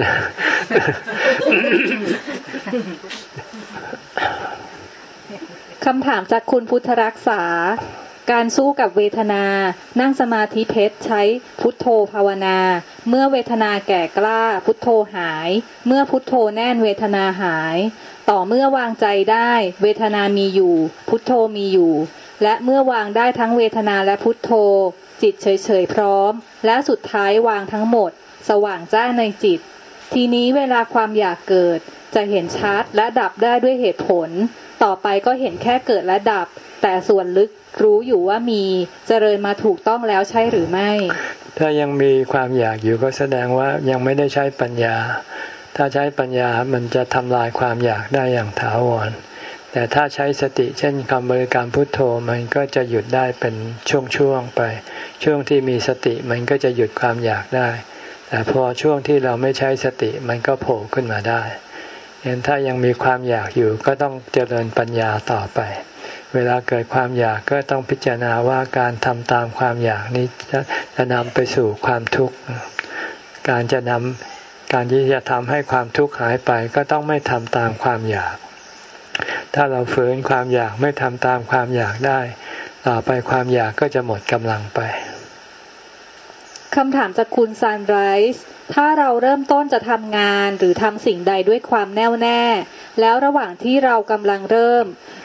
Speaker 3: คำถามจากคุณพุทธรักษาการสู้กับเวทนานั่งสมาธิเพชรใช้พุทโธภาวนาเมื่อเวทนาแก่กล้าพุทโธหายเมื่อพุทโธแน่นเวทนาหายต่อเมื่อวางใจได้เวทนามีอยู่พุทโธมีอยู่และเมื่อวางได้ทั้งเวทนาและพุทโธจิตเฉยๆพร้อมและสุดท้ายวางทั้งหมดสว่างจ้าในจิตทีนี้เวลาความอยากเกิดจะเห็นชัดและดับได้ด้วยเหตุผลต่อไปก็เห็นแค่เกิดและดับแต่ส่วนลึกรู้อยู่ว่ามีเจริญมาถูกต้องแล้วใช่หรือไม่
Speaker 1: ถ้ายังมีความอยากอยู่ก็แสดงว่ายังไม่ได้ใช้ปัญญาถ้าใช้ปัญญามันจะทำลายความอยากได้อย่างถาวรแต่ถ้าใช้สติเช่นคำบริกรรมพุทโธมันก็จะหยุดได้เป็นช่วงๆไปช่วงที่มีสติมันก็จะหยุดความอยากได้แต่พอช่วงที่เราไม่ใช้สติมันก็โผล่ขึ้นมาได้เห็นถ้ายังมีความอยากอยู่ก็ต้องเจริญปัญญาต่อไปเวลาเกิดความอยากก็ต้องพิจารณาว่าการทำตามความอยากนี้จะจะนำไปสู่ความทุกข์การจะนำการที่จะทำให้ความทุกข์หายไปก็ต้องไม่ทำตามความอยากถ้าเราฝืนความอยากไม่ทำตามความอยากได้ต่อไปความอยากก็จะหมดกำลังไป
Speaker 3: คำถามจากคุณซันไรส์ถ้าเราเริ่มต้นจะทำงานหรือทำสิ่งใดด้วยความแน่วแน่แล้วระหว่างที่เรากำลังเริ่ม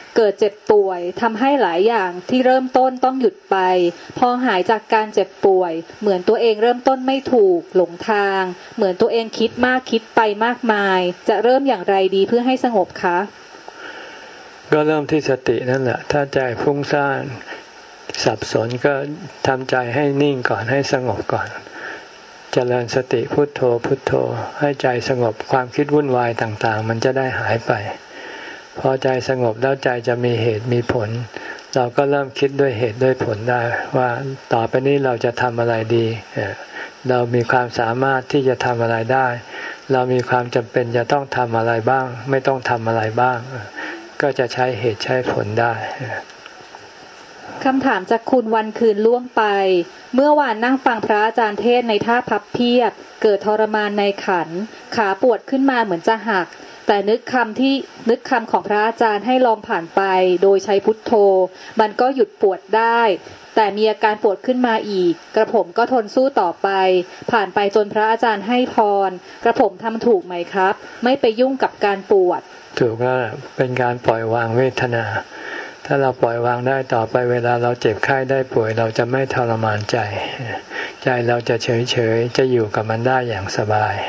Speaker 3: เกิดเจ็บป่วยทำให้หลายอย่างที่เริ่มต้นต้องหยุดไปพอหายจากการเจ็บป่วยเหมือนตัวเองเริ่มต้นไม่ถูกหลงทางเหมือนตัวเองคิดมากคิดไปมากมายจะเริ่มอย่างไรดีเพื่อให้สงบคะ
Speaker 1: ก็เริ่มที่สตินั่นแหละถ้าใจฟุ้งซ่านสับสนก็ทำใจให้นิ่งก่อนให้สงบก่อนเจริญสติพุทโธพุทโธให้ใจสงบความคิดวุ่นวายต่างๆมันจะได้หายไปพอใจสงบแล้วใจจะมีเหตุมีผลเราก็เริ่มคิดด้วยเหตุด้วยผลได้ว่าต่อไปนี้เราจะทำอะไรดีเรามีความสามารถที่จะทำอะไรได้เรามีความจำเป็นจะต้องทำอะไรบ้างไม่ต้องทำอะไรบ้างก็จะใช้เหตุใช้ผลได้
Speaker 3: คำถามจากคุณวันคืนล่วงไปเมื่อวานนั่งฟังพระอาจารย์เทศในท่าพับเพียบเกิดทรมานในขันขาปวดขึ้นมาเหมือนจะหักแต่นึกคำที่นึกคำของพระอาจารย์ให้ลองผ่านไปโดยใช้พุทโธมันก็หยุดปวดได้แต่มีอาการปวดขึ้นมาอีกกระผมก็ทนสู้ต่อไปผ่านไปจนพระอาจารย์ให้พรกระผมทำถูกไหมครับไม่ไปยุ่งกับการปวด
Speaker 1: ถูกแล้วเป็นการปล่อยวางเวทนาถ้าเราปล่อยวางได้ต่อไปเวลาเราเจ็บไข้ได้ป่วยเราจะไม่ทรมานใจใจเราจะเฉยเฉยจะอยู่กับมันได้อย่างสบาย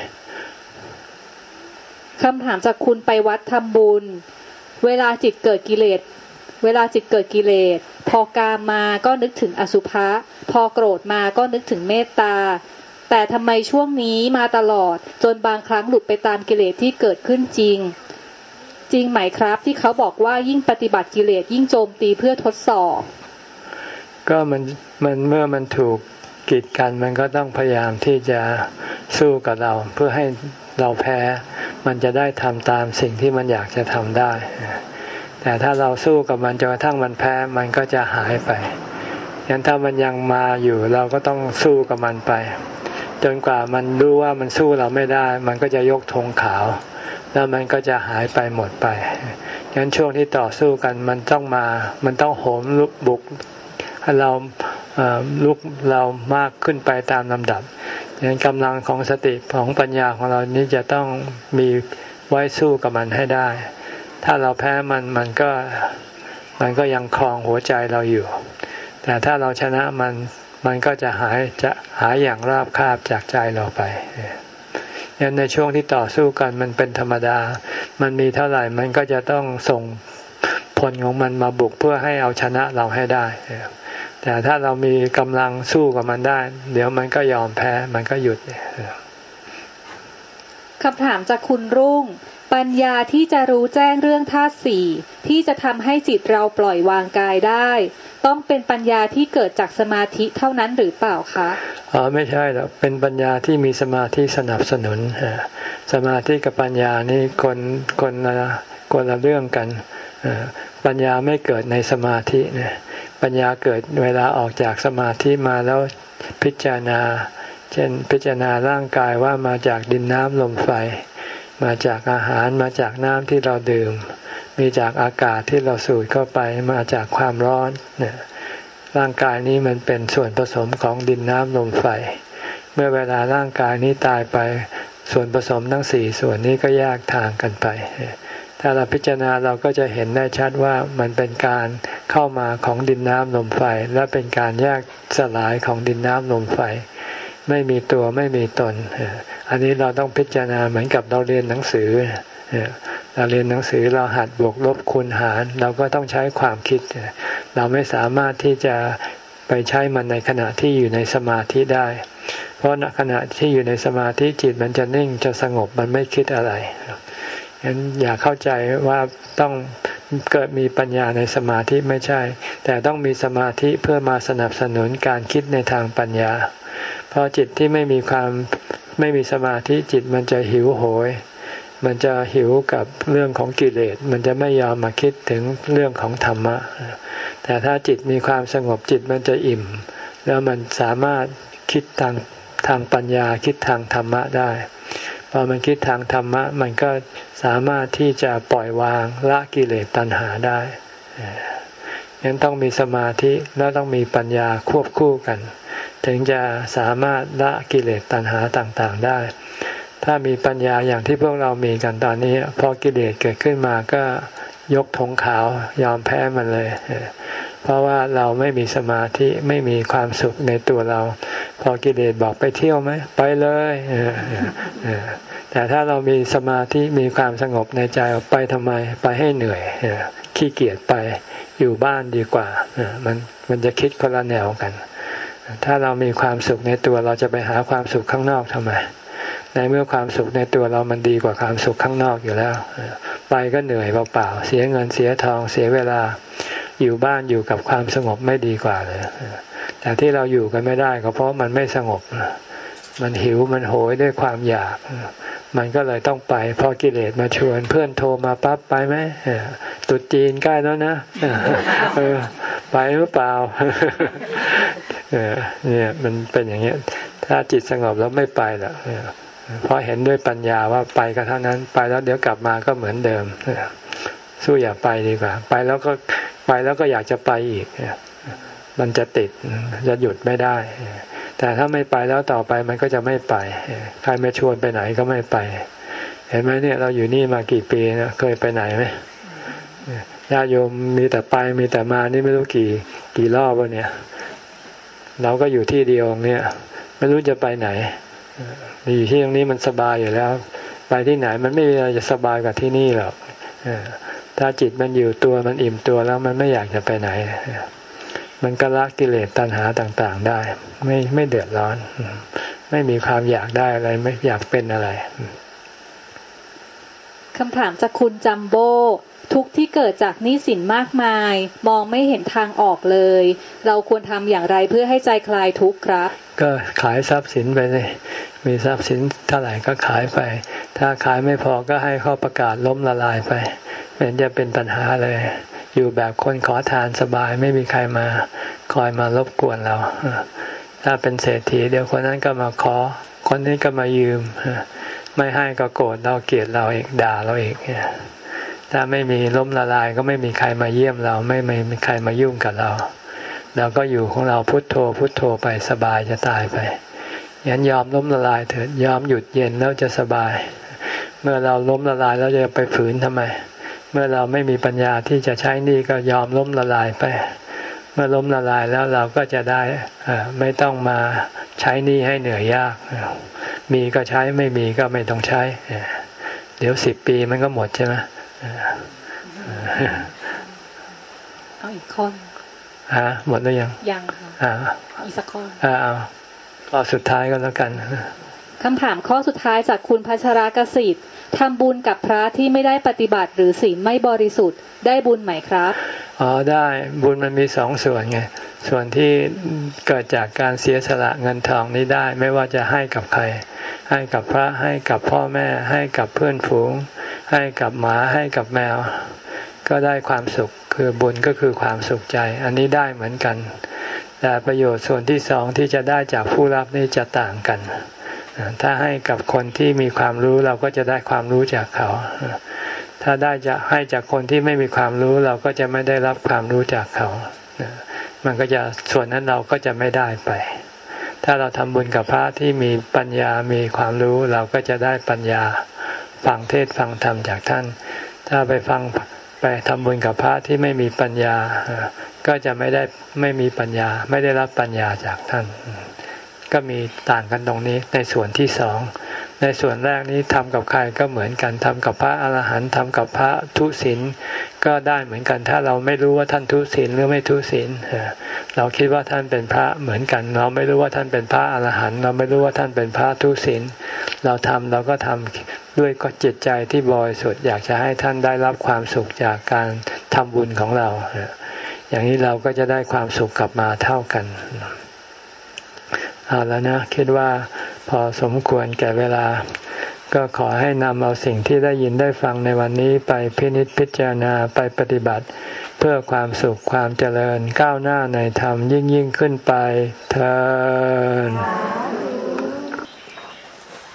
Speaker 3: คำถามจากคุณไปวัดทำบุญเวลาจิตเกิดกิเลสเวลาจิตเกิดกิเลสพอกามมาก็นึกถึงอสุภะพอโกรธมาก็นึกถึงเมตตาแต่ทำไมช่วงนี้มาตลอดจนบางครั้งหลุดไปตามกิเลสที่เกิดขึ้นจริงจริงไหมครับที่เขาบอกว่ายิ่งปฏิบัติกิเลสยิ่งโจมตีเพื่อทดสอบ
Speaker 1: ก็มันมันเมื่อมันถูกกีดกันมันก็ต้องพยายามที่จะสู้กับเราเพื่อให้เราแพ้มันจะได้ทำตามสิ่งที่มันอยากจะทำได้แต่ถ้าเราสู้กับมันจนกระทั่งมันแพ้มันก็จะหายไปงั้นถ้ามันยังมาอยู่เราก็ต้องสู้กับมันไปจนกว่ามันรู้ว่ามันสู้เราไม่ได้มันก็จะยกธงขาวแล้วมันก็จะหายไปหมดไปงั้นช่วงที่ต่อสู้กันมันต้องมามันต้องโหมลุกบุกให้เราลุกเรามากขึ้นไปตามลำดับงั้นกำลังของสติของปัญญาของเรานี้จะต้องมีไว้สู้กับมันให้ได้ถ้าเราแพ้มันมันก็มันก็ยังครองหัวใจเราอยู่แต่ถ้าเราชนะมันมันก็จะหายจะหายอย่างราบคาบจากใจเราไปงั้นในช่วงที่ต่อสู้กันมันเป็นธรรมดามันมีเท่าไหร่มันก็จะต้องส่งผลของมันมาบุกเพื่อให้เอาชนะเราให้ได้แต่ถ้าเรามีกำลังสู้กับมันได้เดี๋ยวมันก็ยอมแพ้มันก็หยุด
Speaker 3: คำถามจากคุณรุ่งปัญญาที่จะรู้แจ้งเรื่องธาตุสี่ที่จะทำให้จิตเราปล่อยวางกายได้ต้องเป็นปัญญาที่เกิดจากสมาธิเท่านั้นหรือเปล่าคะ
Speaker 1: อ๋อไม่ใช่หรอกเป็นปัญญาที่มีสมาธิสนับสนุนสมาธิกับปัญญานี่คนคนละคนละเรื่องกันปัญญาไม่เกิดในสมาธิเนี่ยปัญญาเกิดเวลาออกจากสมาธิมาแล้วพิจารณาเช่นพิจารณาร่างกายว่ามาจากดินน้ำลมไฟมาจากอาหารมาจากน้ำที่เราดื่มมีจากอากาศที่เราสูดเข้าไปมาจากความร้อนเนี่ยร่างกายนี้มันเป็นส่วนผสมของดินน้ำลมไฟเมื่อเวลาร่างกายนี้ตายไปส่วนผสมทั้งสี่ส่วนนี้ก็แยกทางกันไปถ้าเราพิจารณาเราก็จะเห็นได้ชัดว่ามันเป็นการเข้ามาของดินน้ำลมไฟและเป็นการแยกสลายของดินน้ำลมไฟไม่มีตัวไม่มีตนอันนี้เราต้องพิจารณาเหมือนกับเราเรียนหนังสือเราเรียนหนังสือเราหัดบวกลบคูณหารเราก็ต้องใช้ความคิดเราไม่สามารถที่จะไปใช้มันในขณะที่อยู่ในสมาธิได้เพราะขณะที่อยู่ในสมาธิจิตมันจะนิ่งจะสงบมันไม่คิดอะไรงั้นอย่าเข้าใจว่าต้องเกิดมีปัญญาในสมาธิไม่ใช่แต่ต้องมีสมาธิเพื่อมาสนับสนุนการคิดในทางปัญญาเพราะจิตที่ไม่มีความไม่มีสมาธิจิตมันจะหิวโหยมันจะหิวกับเรื่องของกิเลสมันจะไม่ยอมมาคิดถึงเรื่องของธรรมะแต่ถ้าจิตมีความสงบจิตมันจะอิ่มแล้วมันสามารถคิดทางทางปัญญาคิดทางธรรมะได้พอมันคิดทางธรรมะมันก็สามารถที่จะปล่อยวางละกิเลสตัณหาได้งั้นต้องมีสมาธิแล้วต้องมีปัญญาควบคู่กันถึงจะสามารถละกิเลสตัณหาต่างๆได้ถ้ามีปัญญาอย่างที่พวกเรามีกันตอนนี้พอกิเลสเกิดขึ้นมาก็ยกธงขาวยอมแพ้มันเลยเพราะว่าเราไม่มีสมาธิไม่มีความสุขในตัวเราพอกิเลสบอกไปเที่ยวไหมไปเลยแต่ถ้าเรามีสมาธิมีความสงบในใจไปทำไมไปให้เหนื่อยขี้เกียจไปอยู่บ้านดีกว่ามันมันจะคิดคนละแนวกันถ้าเรามีความสุขในตัวเราจะไปหาความสุขข้างนอกทำไมในเมื่อความสุขในตัวเรามันดีกว่าความสุขข้างนอกอยู่แล้วไปก็เหนื่อยเปล่าๆเสียเงินเสียทองเสียเวลาอยู่บ้านอยู่กับความสงบไม่ดีกว่าเลยแต่ที่เราอยู่กันไม่ได้ก็เพราะมันไม่สงบมันหิวมันโหยด้วยความอยากมันก็เลยต้องไปพอกิเลสมาชวนเพื่อนโทรมาปั๊บไปไหมตุ๊ดจีนใกล้แล้วนะเออไปหรือเปล่าเออเนี่ยมันเป็นอย่างเงี้ยถ้าจิตสงบแล้วไม่ไปหรอกเพราะเห็นด้วยปัญญาว่าไปก็เท่านั้นไปแล้วเดี๋ยวกลับมาก็เหมือนเดิมสู้อย่าไปดีกว่าไปแล้วก็ไปแล้วก็อยากจะไปอีกมันจะติดจะหยุดไม่ได้แต่ถ้าไม่ไปแล้วต่อไปมันก็จะไม่ไปใครมาชวนไปไหนก็ไม่ไปเห็นไหมเนี่ยเราอยู่นี่มากี่ปีนะเคยไปไหนไหมญาติโยมมีแต่ไปมีแต่มานี่ไม่รู้กี่กี่รอบแล้วเนี่ยเราก็อยู่ที่เดียวเนี่ยไม่รู้จะไปไหนอยู่ที่ตรงนี้มันสบายอยู่แล้วไปที่ไหนมันไม่มีอะไรจะสบายกว่าที่นี่หรอกถ้าจิตมันอยู่ตัวมันอิ่มตัวแล้วมันไม่อยากจะไปไหนมันก็ละกิเลสตัณหาต่างๆได้ไม่ไม่เดือดร้อนไม่มีความอยากได้อะไรไม่อยากเป็นอะไร
Speaker 3: คำถามจากคุณจัมโบ้ทุกที่เกิดจากหนี้สินมากมายมองไม่เห็นทางออกเลยเราควรทำอย่างไรเพื่อให้ใจคลายทุกข์ครับ
Speaker 1: ก็ขายทรัพย์สินไปเลยมีทรัพย์สินเท่าไหร่ก็ขายไปถ้าขายไม่พอก็ให้เขาประกาศล้มละลายไปไม่จะเป็นปัญหาเลยอยู่แบบคนขอทานสบายไม่มีใครมาคอยมารบกวนเราถ้าเป็นเศรษฐีเดี๋ยวคนนั้นก็มาขอคนนี้ก็มายืมไม่ให้ก็โกรธเราเกลียดเราอีกด่าเราอีกถ้าไม่มีล้มละลายก็ไม่มีใครมาเยี่ยมเราไม่มีใครมายุ่งกับเราเราก็อยู่ของเราพุทโธพุทโธไปสบายจะตายไปงั้นยอมล้มละลายเถิดยอมหยุดเย็นแล้วจะสบายเมื่อเราล้มละลายแล้วจะไปฝืนทำไมเมื่อเราไม่มีปัญญาที่จะใช้หนี้ก็ยอมล้มละลายไปเมื่อล้มละลายแล้วเราก็จะได้ไม่ต้องมาใช้หนี้ให้เหนื่อยยากมีก็ใช้ไม่มีก็ไม่ต้องใช้เดี๋ยวสิบปีมันก็หมดใช่ไหม
Speaker 3: เอาอีกข้อ
Speaker 1: ฮะหมดหรือยัง
Speaker 3: ยังค่ะอีกสักข้อ
Speaker 1: อ่าเอาข้อสุดท้ายก็แล้วกัน
Speaker 3: คำถามข้อสุดท้ายจากคุณพัชรกสิทธิ์ทำบุญกับพระที่ไม่ได้ปฏิบัติหรือศีลไม่บริสุทธิ์ได้บุญไหมครับ
Speaker 1: อ๋อได้บุญมันมีสองส่วนไงส่วนที่เกิดจากการเสียสละเงินทองนี้ได้ไม่ว่าจะให้กับใครให้กับพระให้กับพ่อแม่ให้กับเพื่อนฝูงให้กับหมาให้กับแมวก็ได้ความสุขคือบุญก็คือความสุขใจอันนี้ได้เหมือนกันแต่ประโยชน์ส่วนที่สองที่จะได้จากผู้รับนี่จะต่างกันถ้าให้กับคนที่มีความรู้เราก็จะได้ความรู้จากเขาถ้าได้จะให้จากคนที่ไม่มีความรู้เราก็จะไม่ได้รับความรู้จากเขามันก็จะส่วนนั้นเราก็จะไม่ได้ไปถ้าเราทำบุญกับพระที่มีปัญญามีความรู้เราก็จะได้ปัญญาฟังเทศฟังธรรมจากท่านถ้าไปฟังไปทำบุญกับพระที่ไม่มีปัญญาก็จะไม่ได้ไม่มีปัญญาไม่ได้รับปัญญาจากท่านก็มีต่างกันตรงนี้ในส่วนที่สองในส่วนแรกนี้ทำกับใครก็เหมือนกันทำกับพระอรหันต์ทำกับพระทุศีลก็ได้เหมือนกันถ้าเราไม่รู้ว่าท่านทุศีลหรือไม่ทุศีลเราคิดว่าท่านเป็นพระเหมือนกันเราไม่รู้ว่าท่านเป็นพระอรหันต์เราไม่รู้ว่าท่านเป็นพระทุศีลเราทำเราก็ทำด้วยก็จิตใจที่บริสุทธิ์อยากจะให้ท่านได้รับความสุขจากการทำบุญของเราอย่างนี้เราก็จะได้ความสุขกลับมาเท่ากันเอาแล้วนะคิดว่าพอสมควรแก่เวลาก็ขอให้นำเอาสิ่งที่ได้ยินได้ฟังในวันนี้ไปพินิจพิจารณาไปปฏิบัติเพื่อความสุขความเจริญก้าวหน้าในธรรมยิ่งยิ่งขึ้นไปเทอญ